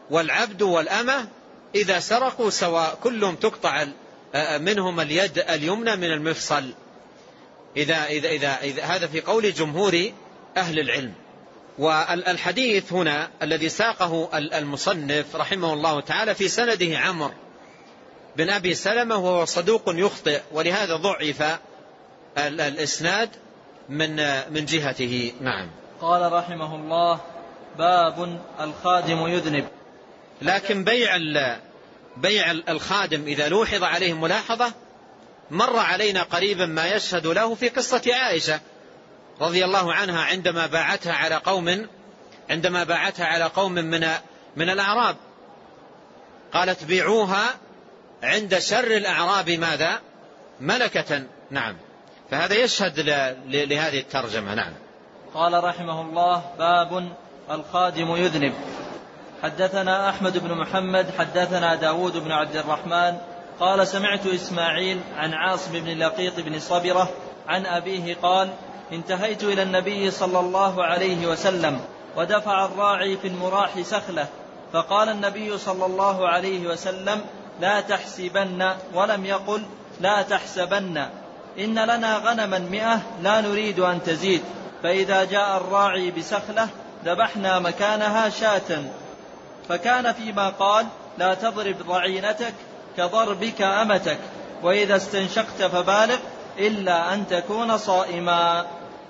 والعبد والأمة إذا سرقوا سواء، كلهم تقطع منهم اليد اليمنى من المفصل. إذا إذا إذا إذا هذا في قول جمهور أهل العلم. والحديث هنا الذي ساقه المصنف رحمه الله تعالى في سنده عمرو بن أبي سلمة وهو صدوق يخطئ، ولهذا ضعف الإسناد من من جهته. نعم. قال رحمه الله: باب الخادم يذنب. لكن بيع بيع الخادم إذا لوحظ عليه ملاحظة مر علينا قريبا ما يشهد له في قصة عائشة رضي الله عنها عندما باعتها على قوم عندما باعتها على قوم من من الأعراب، قالت: بيعوها عند شر الأعراب ماذا؟ ملكة. نعم. فهذا يشهد لهذه الترجمة. نعم. قال رحمه الله: باب الخادم يذنب. حدثنا أحمد بن محمد حدثنا داود بن عبد الرحمن قال: سمعت إسماعيل عن عاصم بن لقيط بن صبرة عن أبيه قال: انتهيت إلى النبي صلى الله عليه وسلم ودفع الراعي في المراح سخلة، فقال النبي صلى الله عليه وسلم: لا تحسبن، ولم يقل لا تحسبن، إن لنا غنما مئة لا نريد أن تزيد، فإذا جاء الراعي بسخلة ذبحنا مكانها شاة. فكان فيما قال: لا تضرب ضعينتك كضربك أمتك، وإذا استنشقت فبالغ إلا أن تكون صائما.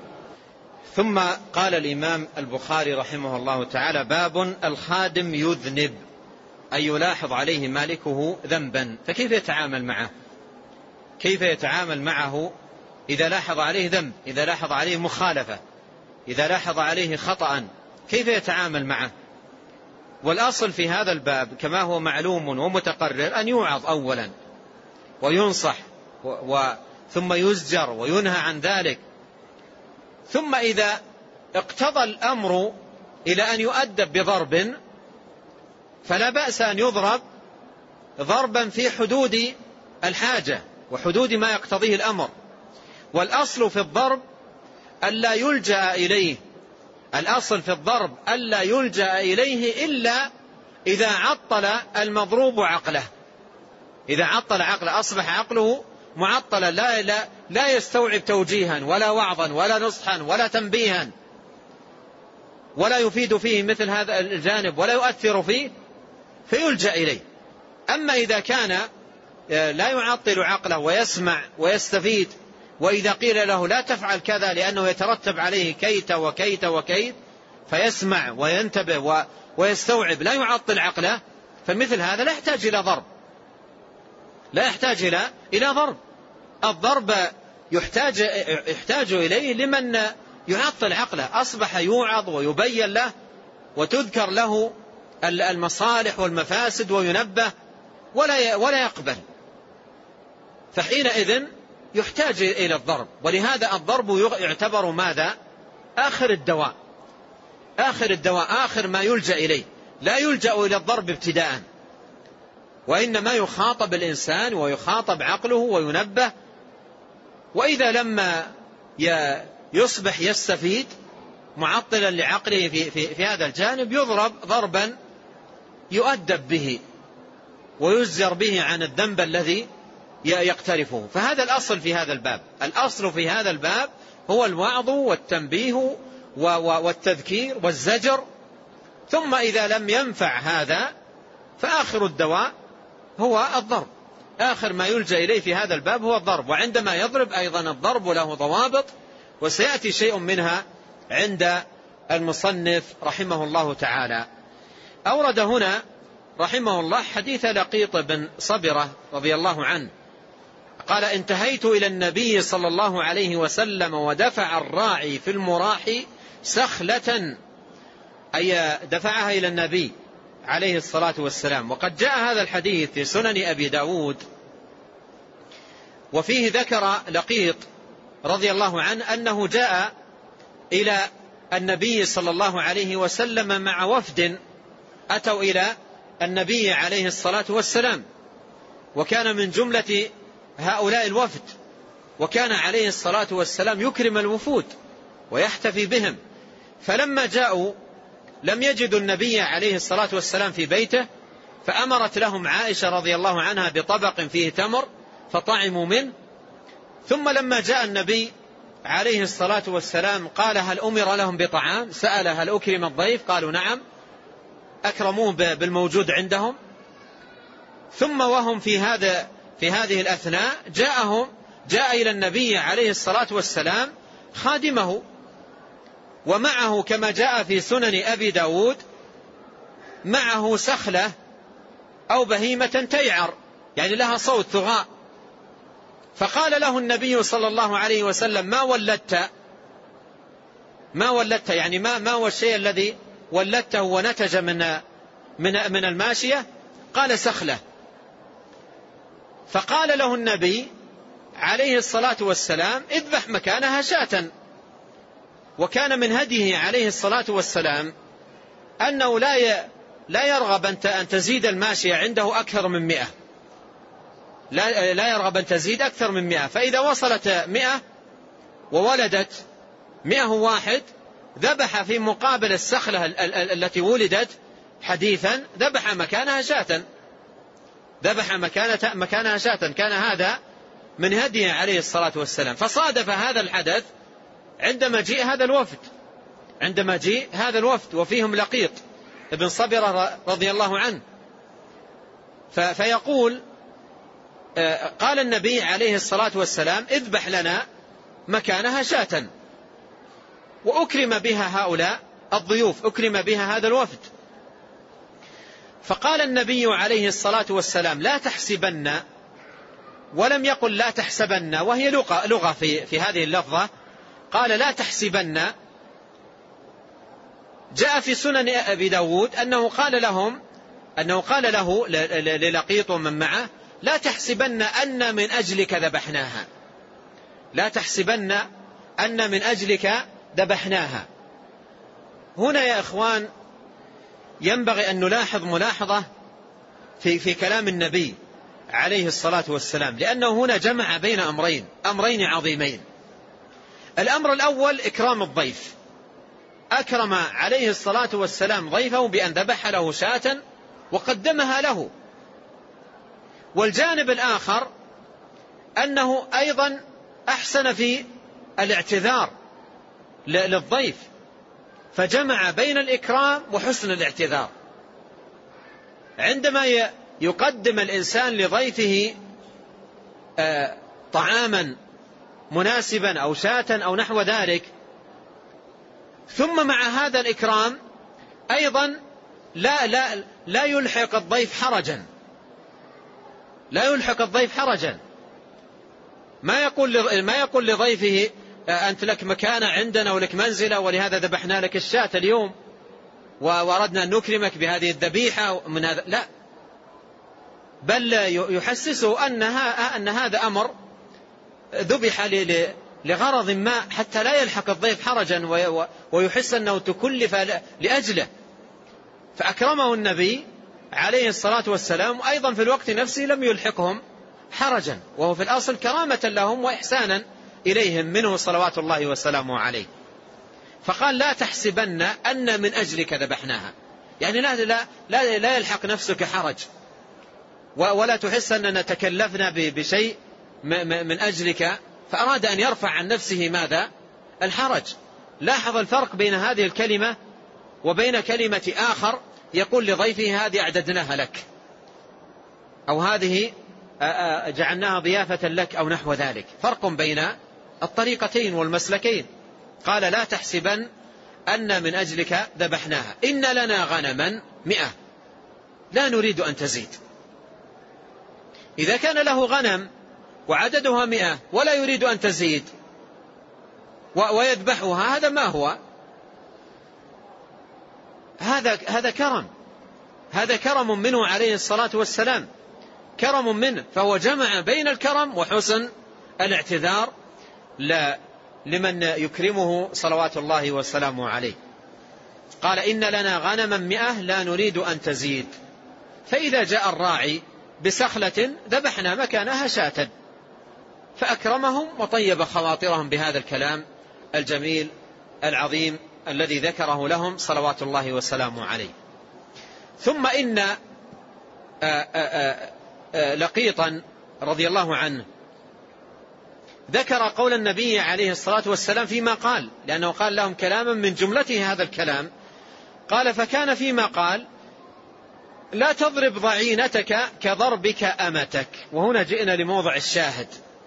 ثم قال الإمام البخاري رحمه الله تعالى: باب الخادم يذنب، أي يلاحظ عليه مالكه ذنبا، فكيف يتعامل معه؟ كيف يتعامل معه إذا لاحظ عليه ذنب، إذا لاحظ عليه مخالفة، إذا لاحظ عليه خطأ، كيف يتعامل معه؟ والأصل في هذا الباب كما هو معلوم ومتقرر أن يوعظ أولا وينصح و... ثم يزجر وينهى عن ذلك، ثم إذا اقتضى الأمر إلى أن يؤدب بضرب فلا بأس أن يضرب ضربا في حدود الحاجة وحدود ما يقتضيه الأمر. والأصل في الضرب ألا يلجأ إليه، الأصل في الضرب ألا يلجأ إليه إلا إذا عطل المضروب عقله. إذا عطل عقله أصبح عقله معطلا، لا, لا, لا يستوعب توجيها ولا وعظا ولا نصحا ولا تنبيها، ولا يفيد فيه مثل هذا الجانب ولا يؤثر فيه، فيلجأ إليه. أما إذا كان لا يعطل عقله ويسمع ويستفيد، وإذا قيل له لا تفعل كذا لأنه يترتب عليه كيت وكيت وكيت فيسمع وينتبه ويستوعب، لا يعطل عقله، فمثل هذا لا يحتاج إلى ضرب، لا يحتاج إلى إلى ضرب. الضرب يحتاج يحتاج إليه لمن يعطل عقله، أصبح يوعظ ويبين له وتذكر له المصالح والمفاسد وينبه ولا ولا يقبل، فحينئذ يحتاج إلى الضرب. ولهذا الضرب يعتبر ماذا؟ آخر الدواء، آخر الدواء، آخر ما يلجأ إليه. لا يلجأ إلى الضرب ابتداء، وإنما يخاطب الإنسان ويخاطب عقله وينبه، وإذا لما يصبح يستفيد معطلا لعقله في, في, في هذا الجانب يضرب ضربا يؤدب به ويزجر به عن الذنب الذي يقترفه. فهذا الأصل في هذا الباب، الأصل في هذا الباب هو الوعظ والتنبيه والتذكير والزجر، ثم إذا لم ينفع هذا فآخر الدواء هو الضرب، آخر ما يلجأ إليه في هذا الباب هو الضرب. وعندما يضرب أيضا الضرب له ضوابط، وسيأتي شيء منها عند المصنف رحمه الله تعالى. أورد هنا رحمه الله حديث لقيط بن صبرة رضي الله عنه قال: انتهيت إلى النبي صلى الله عليه وسلم ودفع الراعي في المراح سخلة، أي دفعها إلى النبي عليه الصلاة والسلام. وقد جاء هذا الحديث في سنن أبي داود، وفيه ذكر لقيط رضي الله عنه أنه جاء إلى النبي صلى الله عليه وسلم مع وفد أتوا إلى النبي عليه الصلاة والسلام، وكان من جملة هؤلاء الوفد، وكان عليه الصلاة والسلام يكرم الوفود ويحتفي بهم. فلما جاءوا لم يجدوا النبي عليه الصلاة والسلام في بيته، فأمرت لهم عائشة رضي الله عنها بطبق فيه تمر فطعموا منه. ثم لما جاء النبي عليه الصلاة والسلام قال هل أمر لهم بطعام؟ سأل هل أكرم الضيف؟ قالوا نعم، أكرموه بالموجود عندهم. ثم وهم في هذا في هذه الأثناء جاءهم جاء إلى النبي عليه الصلاة والسلام خادمه، ومعه كما جاء في سنن أبي داود معه سخلة أو بهيمة تيعر، يعني لها صوت ثغاء. فقال له النبي صلى الله عليه وسلم ما ولدت ما ولدت يعني ما ما هو الشيء الذي ولدته ونتج من من من الماشية؟ قال سخلة. فقال له النبي عليه الصلاة والسلام اذبح مكانها شاة. وكان من هديه عليه الصلاة والسلام أنه لا لا يرغب أن تزيد الماشية عنده أكثر من مئة، لا لا يرغب أن تزيد أكثر من مئة. فإذا وصلت مئة وولدت مئة واحد ذبح في مقابل السخلة التي ولدت حديثا، ذبح مكانها شاة ذبح مكانها شاة. كان هذا من هديه عليه الصلاة والسلام. فصادف هذا الحدث عندما جاء هذا الوفد عندما جاء هذا الوفد وفيهم لقيط ابن صبرة رضي الله عنه. فيقول قال النبي عليه الصلاة والسلام اذبح لنا مكانها شاة. وأكرم بها هؤلاء الضيوف، أكرم بها هذا الوفد. فقال النبي عليه الصلاة والسلام لا تحسبن، ولم يقل لا تحسبن، وهي لغة, لغة في, في هذه اللفظة. قال لا تحسبن. جاء في سنن أبي داود أنه قال لهم أنه قال له للقيط من معه لا تحسبن أن من أجلك ذبحناها، لا تحسبن أن من أجلك ذبحناها. هنا يا إخوان ينبغي أن نلاحظ ملاحظة في, في كلام النبي عليه الصلاة والسلام، لأنه هنا جمع بين أمرين أمرين عظيمين. الأمر الأول إكرام الضيف، أكرم عليه الصلاة والسلام ضيفه بأن ذبح له شاة وقدمها له. والجانب الآخر أنه أيضا أحسن في الاعتذار للضيف، فجمع بين الإكرام وحسن الاعتذار. عندما يقدم الإنسان لضيفه طعاما مناسبا أو شاة أو نحو ذلك، ثم مع هذا الإكرام أيضا لا, لا, لا يلحق الضيف حرجا لا يلحق الضيف حرجا ما يقول ما يقول لضيفه أنت لك مكانة عندنا ولك منزلة ولهذا ذبحنا لك الشاة اليوم وأردنا أن نكرمك بهذه الذبيحة من هذا، لا، بل يحسسه أنها أن هذا أمر ذبح لغرض ما حتى لا يلحق الضيف حرجا ويحس أنه تكلف لأجله. فأكرمه النبي عليه الصلاة والسلام، وأيضا في الوقت نفسه لم يلحقهم حرجا، وهو في الأصل كرامة لهم وإحسانا إليهم منه صلوات الله وسلامه عليه. فقال لا تحسبن أن من أجلك ذبحناها، يعني لا, لا, لا, لا يلحق نفسك حرج ولا تحس أننا تكلفنا بشيء من أجلك. فأراد أن يرفع عن نفسه ماذا؟ الحرج. لاحظ الفرق بين هذه الكلمة وبين كلمة آخر يقول لضيفه هذه أعددناها لك، أو هذه جعلناها ضيافة لك أو نحو ذلك. فرق بين الطريقتين والمسلكين. قال لا تحسبن أن من أجلك ذبحناها، إن لنا غنما مئة لا نريد أن تزيد. إذا كان له غنم وعددها مئة ولا يريد أن تزيد ويذبحها، هذا ما هو؟ هذا هذا كرم هذا كرم منه عليه الصلاة والسلام، كرم منه. فهو جمع بين الكرم وحسن الاعتذار لمن يكرمه صلوات الله وسلامه عليه. قال إن لنا غنما مئة لا نريد أن تزيد، فإذا جاء الراعي بسخلة ذبحنا مكانها شاة. فأكرمهم وطيب خواطرهم بهذا الكلام الجميل العظيم الذي ذكره لهم صلوات الله وسلامه عليه. ثم إن لقيطا رضي الله عنه ذكر قول النبي عليه الصلاة والسلام فيما قال، لأنه قال لهم كلاما من جملته هذا الكلام، قال: فكان فيما قال: لا تضرب ضعينتك كضربك أمتك. وهنا جئنا لموضع الشاهد.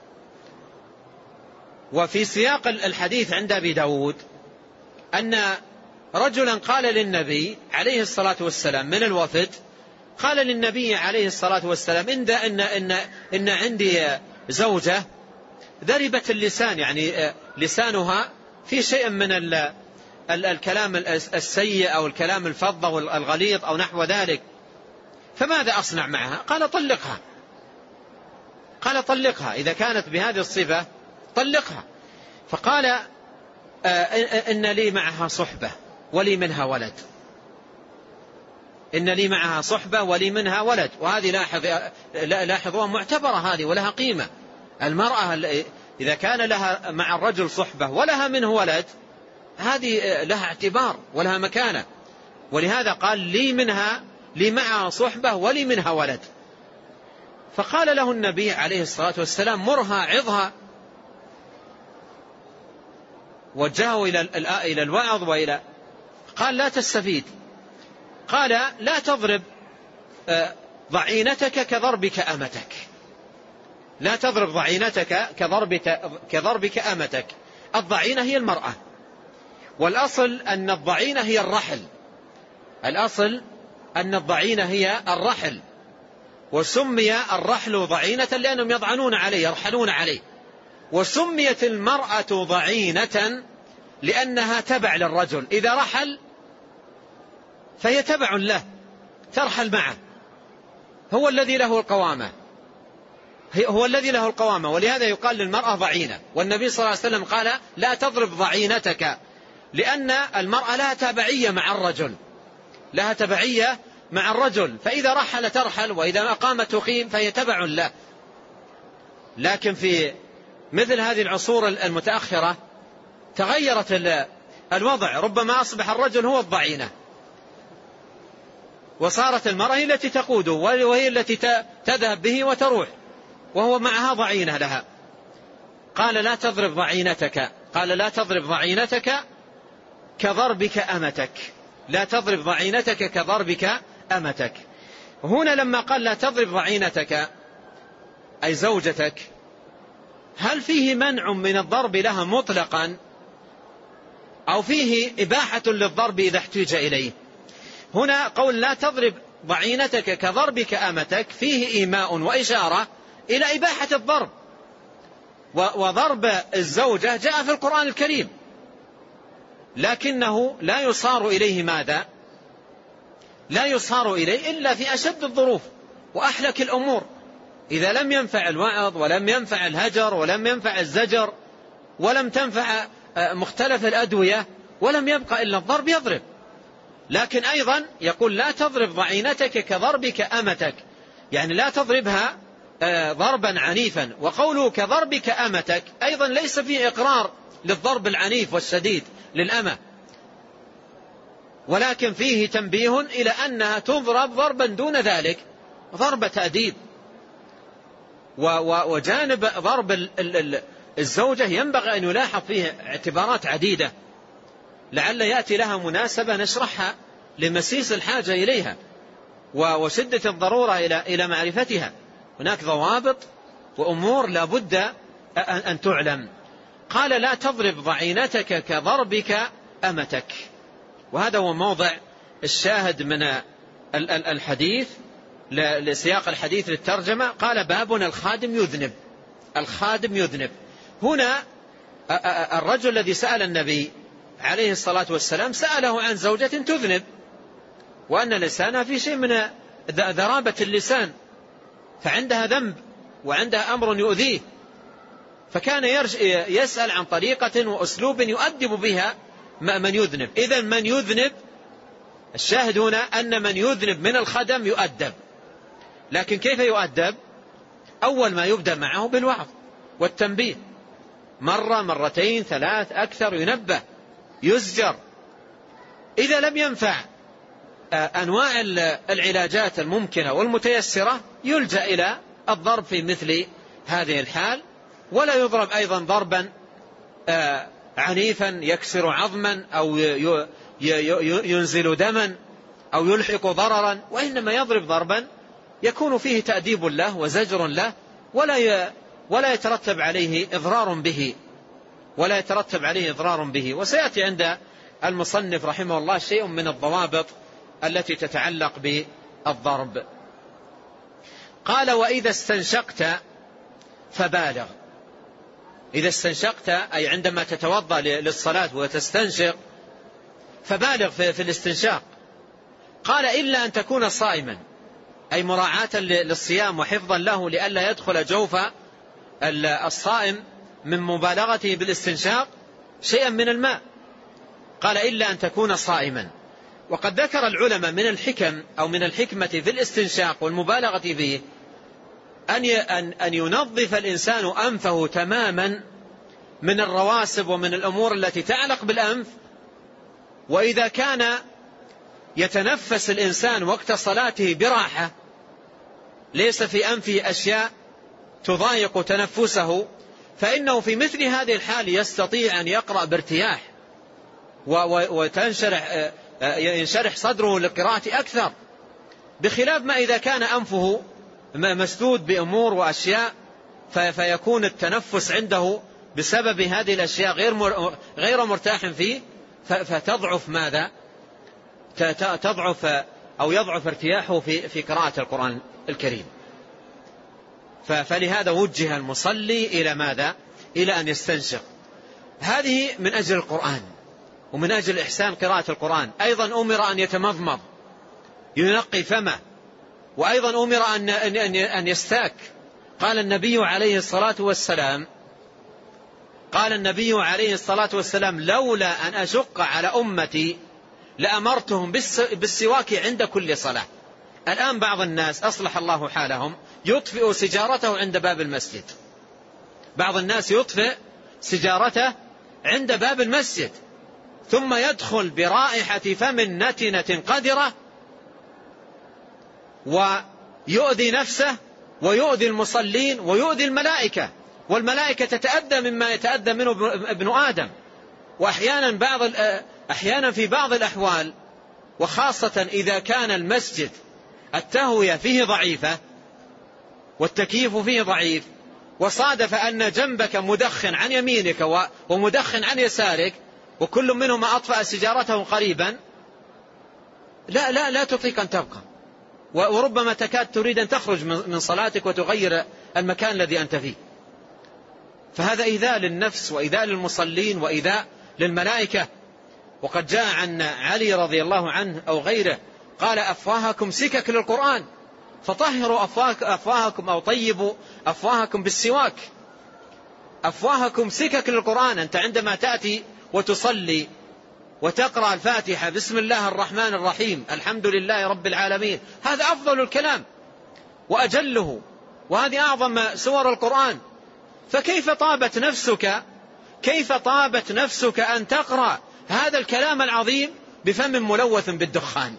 وفي سياق الحديث عند أبي داود أن رجلا قال للنبي عليه الصلاة والسلام من الوفد، قال للنبي عليه الصلاة والسلام: إن, إن, إن, إن عندي زوجة ذربت اللسان، يعني لسانها في شيء من ال الكلام السيء أو الكلام الفظ أو الغليظ أو نحو ذلك، فماذا أصنع معها؟ قال: طلقها. قال: طلقها، إذا كانت بهذه الصفة طلقها. فقال: إن لي معها صحبة ولي منها ولد. إن لي معها صحبة ولي منها ولد. وهذه لاحظ لاحظوها معتبرة هذه ولها قيمة. المرأة إذا كان لها مع الرجل صحبة ولها منه ولد، هذه لها اعتبار ولها مكانة. ولهذا قال: لي منها لي معها صحبة ولي منها ولد. فقال له النبي عليه الصلاة والسلام: مرها، عظها. وجهه إلى الوعظ وإلى قال: لا تستفيد. قال: لا تضرب ضعينتك كضربك أمتك. لا تضرب ضعينتك كضربك, كضربك أمتك. الضعينة هي المرأة، والأصل أن الضعينة هي الرحل. الأصل أن الضعينة هي الرحل، وسمي الرحل ضعينة لأنهم يضعنون عليه، يرحلون عليه. وسميت المرأة ضعينة لأنها تبع للرجل، إذا رحل فهي تبع له، ترحل معه، هو الذي له القوامة، هو الذي له القوامة. ولهذا يقال للمرأة ضعينة. والنبي صلى الله عليه وسلم قال: لا تضرب ضعينتك، لأن المرأة لها تبعية مع الرجل، لها تبعية مع الرجل، فإذا رحل ترحل، وإذا أقام تقيم، فهي تبع له. لكن في مثل هذه العصور المتأخرة تغيرت الوضع، ربما أصبح الرجل هو الضعينة، وصارت المرأة هي التي تقوده، وهي التي تذهب به وتروح، وهو معها ضعينة لها. قال: لا تضرب ضعينتك، قال: لا تضرب ضعينتك كضربك أمتك. لا تضرب ضعينتك كضربك أمتك. هنا لما قال: لا تضرب ضعينتك أي زوجتك، هل فيه منع من الضرب لها مطلقا، أو فيه إباحة للضرب إذا احتاج إليه؟ هنا قول: لا تضرب ضعينتك كضربك أمتك فيه إيماء وإشارة إلى إباحة الضرب. وضرب الزوجة جاء في القرآن الكريم، لكنه لا يصار إليه ماذا؟ لا يصار إليه إلا في أشد الظروف وأحلك الأمور، إذا لم ينفع الوعظ ولم ينفع الهجر ولم ينفع الزجر ولم تنفع مختلف الأدوية ولم يبقى إلا الضرب يضرب. لكن أيضا يقول: لا تضرب ضعينتك كضربك أمتك، يعني لا تضربها ضربا عنيفا. وقوله كضربك أمتك أيضا ليس فيه إقرار للضرب العنيف والشديد للأمة، ولكن فيه تنبيه إلى أنها تضرب ضربا دون ذلك، ضرب تأديب. وجانب ضرب الزوجة ينبغي أن يلاحظ فيه اعتبارات عديدة، لعل يأتي لها مناسبة نشرحها لمسيس الحاجة إليها وشدة الضرورة إلى معرفتها. هناك ضوابط وأمور لا بد أن تعلم. قال: لا تضرب ضعينتك كضربك أمتك. وهذا هو موضع الشاهد من الحديث لسياق الحديث للترجمة. قال: بابنا الخادم يذنب. الخادم يذنب. هنا الرجل الذي سأل النبي عليه الصلاة والسلام سأله عن زوجة تذنب، وأن لسانها في شيء من ذرابة اللسان، فعندها ذنب وعندها أمر يؤذيه، فكان يسأل عن طريقة وأسلوب يؤدب بها من يذنب. إذن من يذنب، الشاهد هنا أن من يذنب من الخدم يؤدب. لكن كيف يؤدب؟ أول ما يبدأ معه بالوعظ والتنبيه، مرة مرتين ثلاث أكثر، ينبه، يزجر، إذا لم ينفع أنواع العلاجات الممكنة والمتيسرة يلجأ إلى الضرب في مثل هذه الحال، ولا يضرب أيضا ضربا عنيفا يكسر عظما أو ينزل دما أو يلحق ضررا، وإنما يضرب ضربا يكون فيه تأديب له وزجر له، ولا ولا يترتب عليه إضرار به ولا يترتب عليه إضرار به. وسيأتي عند المصنف رحمه الله شيء من الضوابط التي تتعلق بالضرب. قال: وإذا استنشقت فبالغ. إذا استنشقت أي عندما تتوضأ للصلاة وتستنشق فبالغ في الاستنشاق. قال: إلا أن تكون صائما، أي مراعاة للصيام وحفظا له لئلا يدخل جوف الصائم من مبالغته بالاستنشاق شيئا من الماء. قال: إلا أن تكون صائما. وقد ذكر العلماء من الحكم أو من الحكمة في الاستنشاق والمبالغة فيه أن أن ينظف الإنسان أنفه تماما من الرواسب ومن الأمور التي تعلق بالأنف. وإذا كان يتنفس الإنسان وقت صلاته براحة ليس في أنفه أشياء تضايق تنفسه، فإنه في مثل هذه الحال يستطيع أن يقرأ بارتياح وتنشرح ينشرح صدره للقراءة أكثر، بخلاف ما إذا كان أنفه مسدود بأمور وأشياء فيكون التنفس عنده بسبب هذه الأشياء غير غير مرتاح فيه، فتضعف ماذا؟ تضعف أو يضعف ارتياحه في في قراءة القرآن الكريم. فلهذا وجه المصلي إلى ماذا؟ إلى أن يستنشق. هذه من أجل القرآن ومن أجل إحسان قراءة القرآن. أيضا أمر أن يتمضمض ينقي فمه، وأيضا أمر أن أن يستاك. قال النبي عليه الصلاة والسلام قال النبي عليه الصلاة والسلام: لولا أن أشق على أمتي لأمرتهم بالسواك عند كل صلاة. الآن بعض الناس أصلح الله حالهم يطفئ سجارته عند باب المسجد. بعض الناس يطفئ سجارته عند باب المسجد ثم يدخل برائحة فم نتنة قذرة ويؤذي نفسه ويؤذي المصلين ويؤذي الملائكة، والملائكة تتأذى مما يتأذى منه ابن آدم. وأحيانا بعض أحيانا في بعض الأحوال، وخاصة إذا كان المسجد التهوية فيه ضعيفة والتكييف فيه ضعيف، وصادف أن جنبك مدخن عن يمينك ومدخن عن يسارك وكل منهما أطفأ سجارته قريبا، لا لا لا تطيق أن تبقى، وربما تكاد تريد أن تخرج من صلاتك وتغير المكان الذي أنت فيه. فهذا إيذاء للنفس وإيذاء للمصلين وإيذاء للملائكة. وقد جاء عن علي رضي الله عنه أو غيره قال: أفواهكم سكك للقرآن فطهروا أفواهكم أو طيبوا أفواهكم بالسواك. أفواهكم سكك للقرآن. أنت عندما تأتي وتصلي وتقرأ الفاتحة بسم الله الرحمن الرحيم الحمد لله رب العالمين، هذا أفضل الكلام وأجله، وهذه أعظم سور القرآن. فكيف طابت نفسك كيف طابت نفسك أن تقرأ هذا الكلام العظيم بفم ملوث بالدخان؟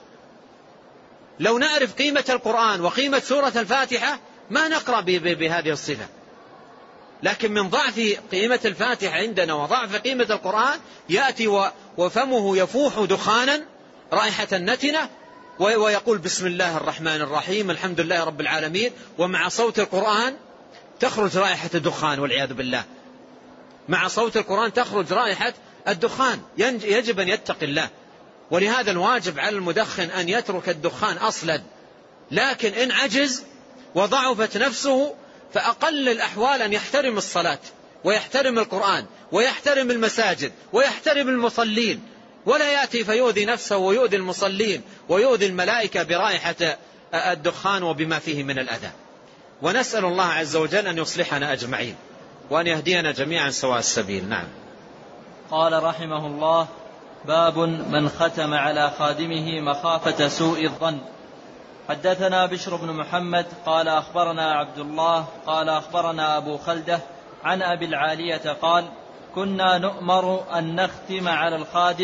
لو نعرف قيمة القرآن وقيمة سورة الفاتحة ما نقرأ بهذه الصفة، لكن من ضعف قيمة الفاتحة عندنا وضعف قيمة القرآن يأتي وفمه يفوح دخانا رائحة نتنة ويقول بسم الله الرحمن الرحيم الحمد لله رب العالمين، ومع صوت القرآن تخرج رائحة الدخان والعياذ بالله. مع صوت القرآن تخرج رائحة الدخان. يجب أن يتقي الله، ولهذا الواجب على المدخن أن يترك الدخان أصلا. لكن إن عجز وضعفت نفسه فأقل الأحوال أن يحترم الصلاة ويحترم القرآن ويحترم المساجد ويحترم المصلين، ولا يأتي فيؤذي نفسه ويؤذي المصلين ويؤذي الملائكة برائحة الدخان وبما فيه من الأذى. ونسأل الله عز وجل أن يصلحنا أجمعين وأن يهدينا جميعا سواء السبيل. نعم. قال رحمه الله: باب من ختم على خادمه مخافة سوء الظن. حدثنا بشر بن محمد قال أخبرنا عبد الله قال أخبرنا أبو خلدة عن أبي العالية قال: كنا نؤمر أن نختم على الخادم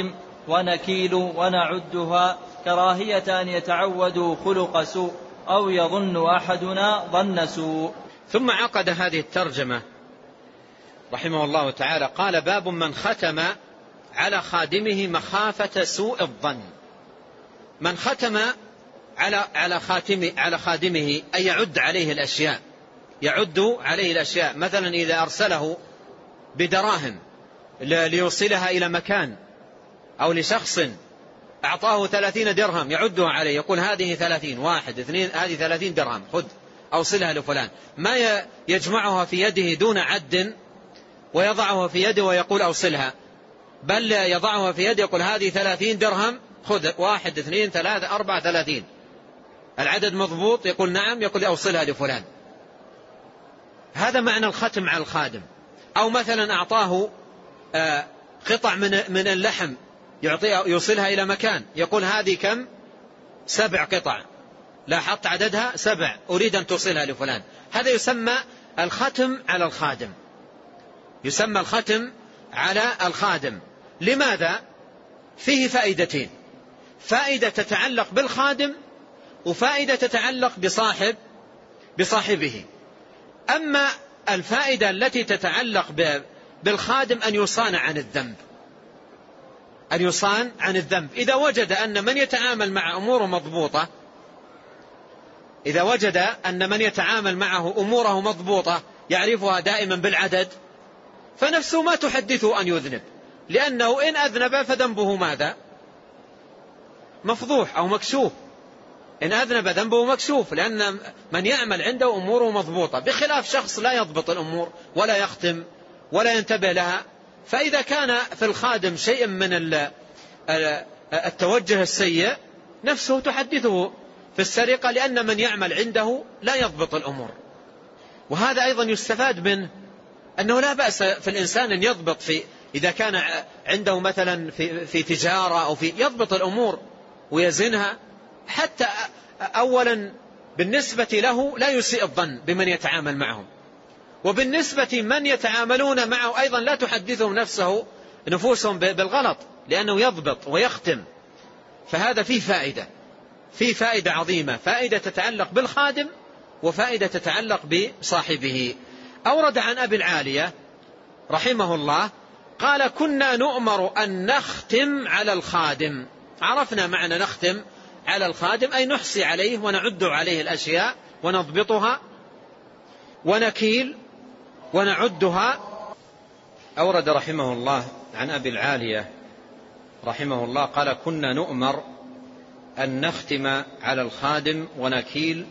ونكيل ونعدها كراهية أن يتعودوا خلق سوء أو يظن أحدنا ظن سوء. ثم عقد هذه الترجمة رحمه الله تعالى قال: باب من ختم على خادمه مخافة سوء الظن. من ختم على على خاتمه على خادمه أي يعد عليه الأشياء، يعد عليه الأشياء. مثلا إذا أرسله بدراهم ليوصلها إلى مكان أو لشخص أعطاه ثلاثين درهم يعدها عليه، يقول هذه ثلاثين، واحد اثنين، هذه ثلاثين درهم، خذ أوصلها لفلان. ما يجمعها في يده دون عد ويضعها في يده ويقول أوصلها، بل يضعها في يده يقول هذه ثلاثين درهم، خذ واحد اثنين ثلاثة أربعة ثلاثين، العدد مضبوط، يقول نعم، يقول أوصلها لفلان. هذا معنى الختم على الخادم. أو مثلا أعطاه قطع من من اللحم يعطيها يوصلها إلى مكان، يقول هذه كم؟ سبع قطع، لاحظت عددها سبع، أريد أن توصلها لفلان. هذا يسمى الختم على الخادم، يسمى الختم على الخادم. لماذا؟ فيه فائدتين: فائدة تتعلق بالخادم وفائدة تتعلق بصاحب بصاحبه. أما الفائدة التي تتعلق بالخادم أن يصان عن الذنب، أن يصان عن الذنب. إذا وجد أن من يتعامل مع أموره مضبوطة، إذا وجد أن من يتعامل معه أموره مضبوطة يعرفها دائما بالعدد، فنفسه ما تحدثه أن يذنب، لأنه إن أذنب فذنبه ماذا؟ مفضوح أو مكشوف. إن أذنب ذنبه مكشوف، لأن من يعمل عنده أموره مضبوطة، بخلاف شخص لا يضبط الأمور ولا يختم ولا ينتبه لها. فإذا كان في الخادم شيء من التوجه السيء نفسه تحدثه في السرقة، لأن من يعمل عنده لا يضبط الأمور. وهذا أيضا يستفاد منه أنه لا بأس في الإنسان أن يضبط، في إذا كان عنده مثلا في, في تجارة أو في يضبط الأمور ويزنها، حتى أولا بالنسبة له لا يسيء الظن بمن يتعامل معهم، وبالنسبة من يتعاملون معه أيضا لا تحدثهم نفسه نفوسهم بالغلط، لأنه يضبط ويختم. فهذا فيه فائدة، فيه فائدة عظيمة، فائدة تتعلق بالخادم وفائدة تتعلق بصاحبه. أورد عن أبي العالية رحمه الله قال: كنا نؤمر أن نختم على الخادم. عرفنا معنى نختم على الخادم، أي نحصي عليه ونعد عليه الأشياء ونضبطها ونكيل ونعدها. أورد رحمه الله عن أبي العالية رحمه الله قال: كنا نؤمر أن نختم على الخادم ونكيل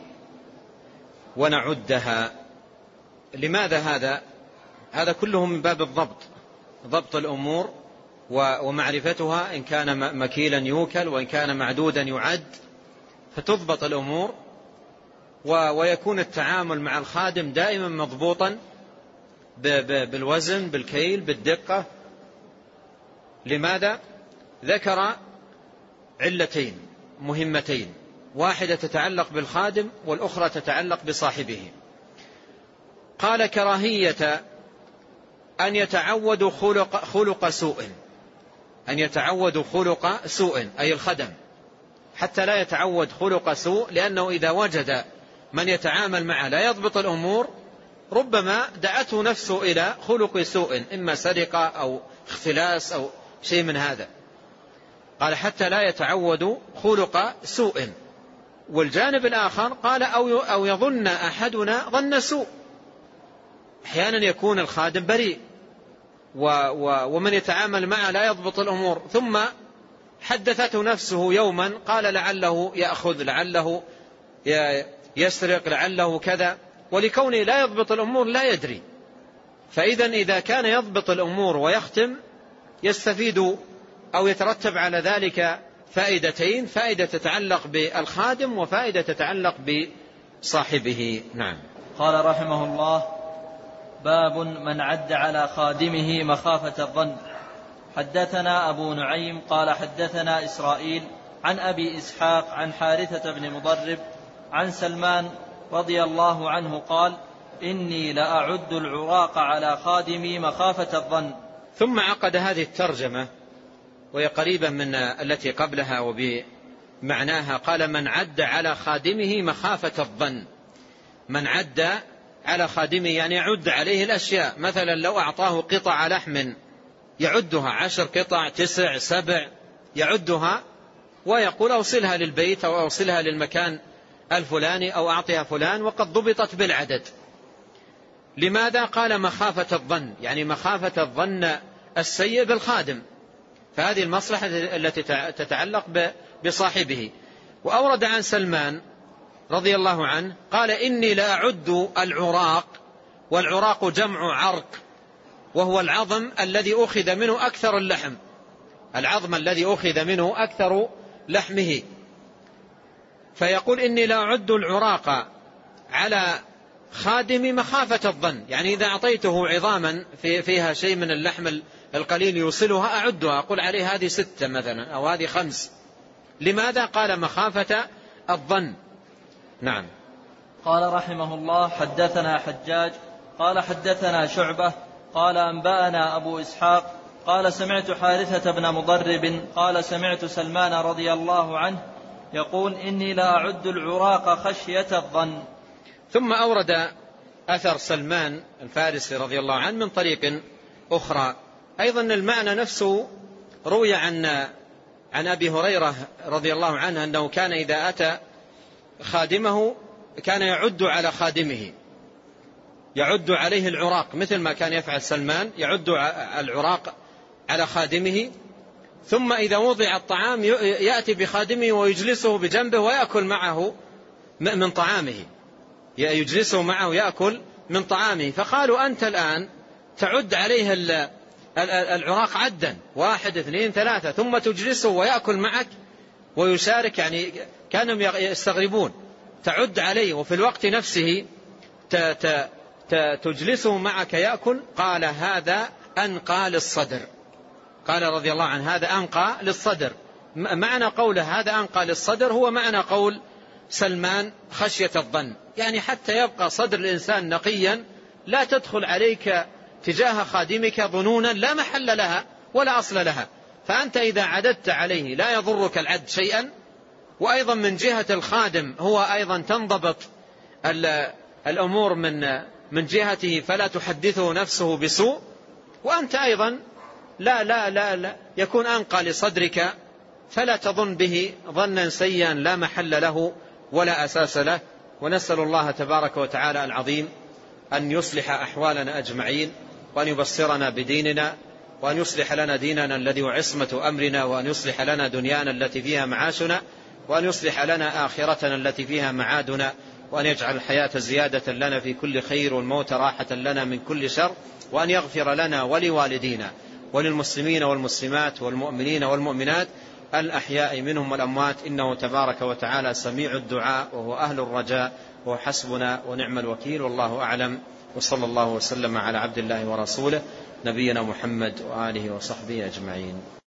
ونعدها. لماذا هذا؟ هذا كله من باب الضبط، ضبط الأمور ومعرفتها، إن كان مكيلا يوكل وإن كان معدودا يعد، فتضبط الأمور ويكون التعامل مع الخادم دائما مضبوطا بالوزن بالكيل بالدقة. لماذا؟ ذكر علتين مهمتين، واحدة تتعلق بالخادم والأخرى تتعلق بصاحبه. قال: كراهية أن يتعودوا خلق, خلق سوء، أن يتعودوا خلق سوء أي الخدم، حتى لا يتعود خلق سوء، لأنه إذا وجد من يتعامل معه لا يضبط الأمور ربما دعته نفسه إلى خلق سوء، إما سرقة أو اختلاس أو شيء من هذا. قال: حتى لا يتعودوا خلق سوء. والجانب الآخر قال: أو يظن أحدنا ظن سوء. أحيانا يكون الخادم بريء ومن يتعامل معه لا يضبط الأمور، ثم حدثته نفسه يوما قال لعله يأخذ، لعله يسرق، لعله كذا، ولكونه لا يضبط الأمور لا يدري. فإذا إذا كان يضبط الأمور ويختم يستفيد أو يترتب على ذلك فائدتين: فائدة تتعلق بالخادم وفائدة تتعلق بصاحبه. نعم. قال رحمه الله: باب من عد على خادمه مخافة الظن. حدثنا أبو نعيم قال حدثنا إسرائيل عن أبي إسحاق عن حارثة بن مضرب عن سلمان رضي الله عنه قال: إني لأعد العراق على خادمي مخافة الظن. ثم عقد هذه الترجمة وهي قريبة من التي قبلها وبمعناها. قال من عد على خادمه مخافة الظن. من عد على خادمه يعني يعد عليه الأشياء، مثلا لو أعطاه قطع لحم يعدها، عشر قطع، تسع، سبع، يعدها ويقول أوصلها للبيت أو أوصلها للمكان الفلاني أو أعطيها فلان، وقد ضبطت بالعدد. لماذا؟ قال مخافة الظن، يعني مخافة الظن السيء بالخادم، فهذه المصلحة التي تتعلق بصاحبه. وأورد عن سلمان رضي الله عنه قال إني لأعد العراق، والعراق جمع عرق، وهو العظم الذي أخذ منه أكثر اللحم، العظم الذي أخذ منه أكثر لحمه. فيقول إني لأعد العراق على خادم مخافة الظن، يعني إذا أعطيته عظاما في فيها شيء من اللحم القليل يوصلها أعدها، أقول عليه هذه ستة مثلا أو هذه خمس. لماذا؟ قال مخافة الظن. نعم. قال رحمه الله حدثنا حجاج قال حدثنا شعبة قال أنبأنا أبو إسحاق قال سمعت حارثة بن مضرب قال سمعت سلمان رضي الله عنه يقول إني لا أعد العراق خشية الظن. ثم أورد أثر سلمان الفارسي رضي الله عنه من طريق أخرى أيضا المعنى نفسه. روي عن عن أبي هريرة رضي الله عنه أنه كان إذا أتى خادمه كان يعد على خادمه، يعد عليه العراق مثل ما كان يفعل سلمان، يعد العراق على خادمه، ثم إذا وضع الطعام يأتي بخادمه ويجلسه بجنبه ويأكل معه من طعامه، يجلسه معه يأكل من طعامه. فقالوا أنت الآن تعد عليه العراق عدا، واحد اثنين ثلاثة، ثم تجلسه ويأكل معك ويشارك، يعني كانوا يستغربون، تعد عليه وفي الوقت نفسه تجلسه معك يأكل. قال هذا أنقى للصدر، قال رضي الله عنه هذا أنقى للصدر. معنى قوله هذا أنقى للصدر هو معنى قول سلمان خشية الظن، يعني حتى يبقى صدر الإنسان نقيا، لا تدخل عليك تجاه خادمك ظنونا لا محل لها ولا أصل لها. فأنت إذا عددت عليه لا يضرك العد شيئا، وأيضا من جهة الخادم هو أيضا تنضبط الأمور من من جهته فلا تحدثه نفسه بسوء، وأنت أيضا لا لا لا, لا يكون أنقى لصدرك فلا تظن به ظنا سيئا لا محل له ولا أساس له. ونسأل الله تبارك وتعالى العظيم أن يصلح أحوالنا أجمعين، وأن يبصرنا بديننا، وأن يصلح لنا ديننا الذي هو عصمة أمرنا، وأن يصلح لنا دنيانا التي فيها معاشنا، وأن يصلح لنا آخرتنا التي فيها معادنا، وأن يجعل الحياة زيادة لنا في كل خير والموت راحة لنا من كل شر، وأن يغفر لنا ولوالدينا وللمسلمين والمسلمات والمؤمنين والمؤمنات الأحياء منهم والأموات، إنه تبارك وتعالى سميع الدعاء وهو أهل الرجاء وهو حسبنا ونعم الوكيل. والله أعلم، وصلى الله وسلم على عبد الله ورسوله نبينا محمد وآله وصحبه أجمعين.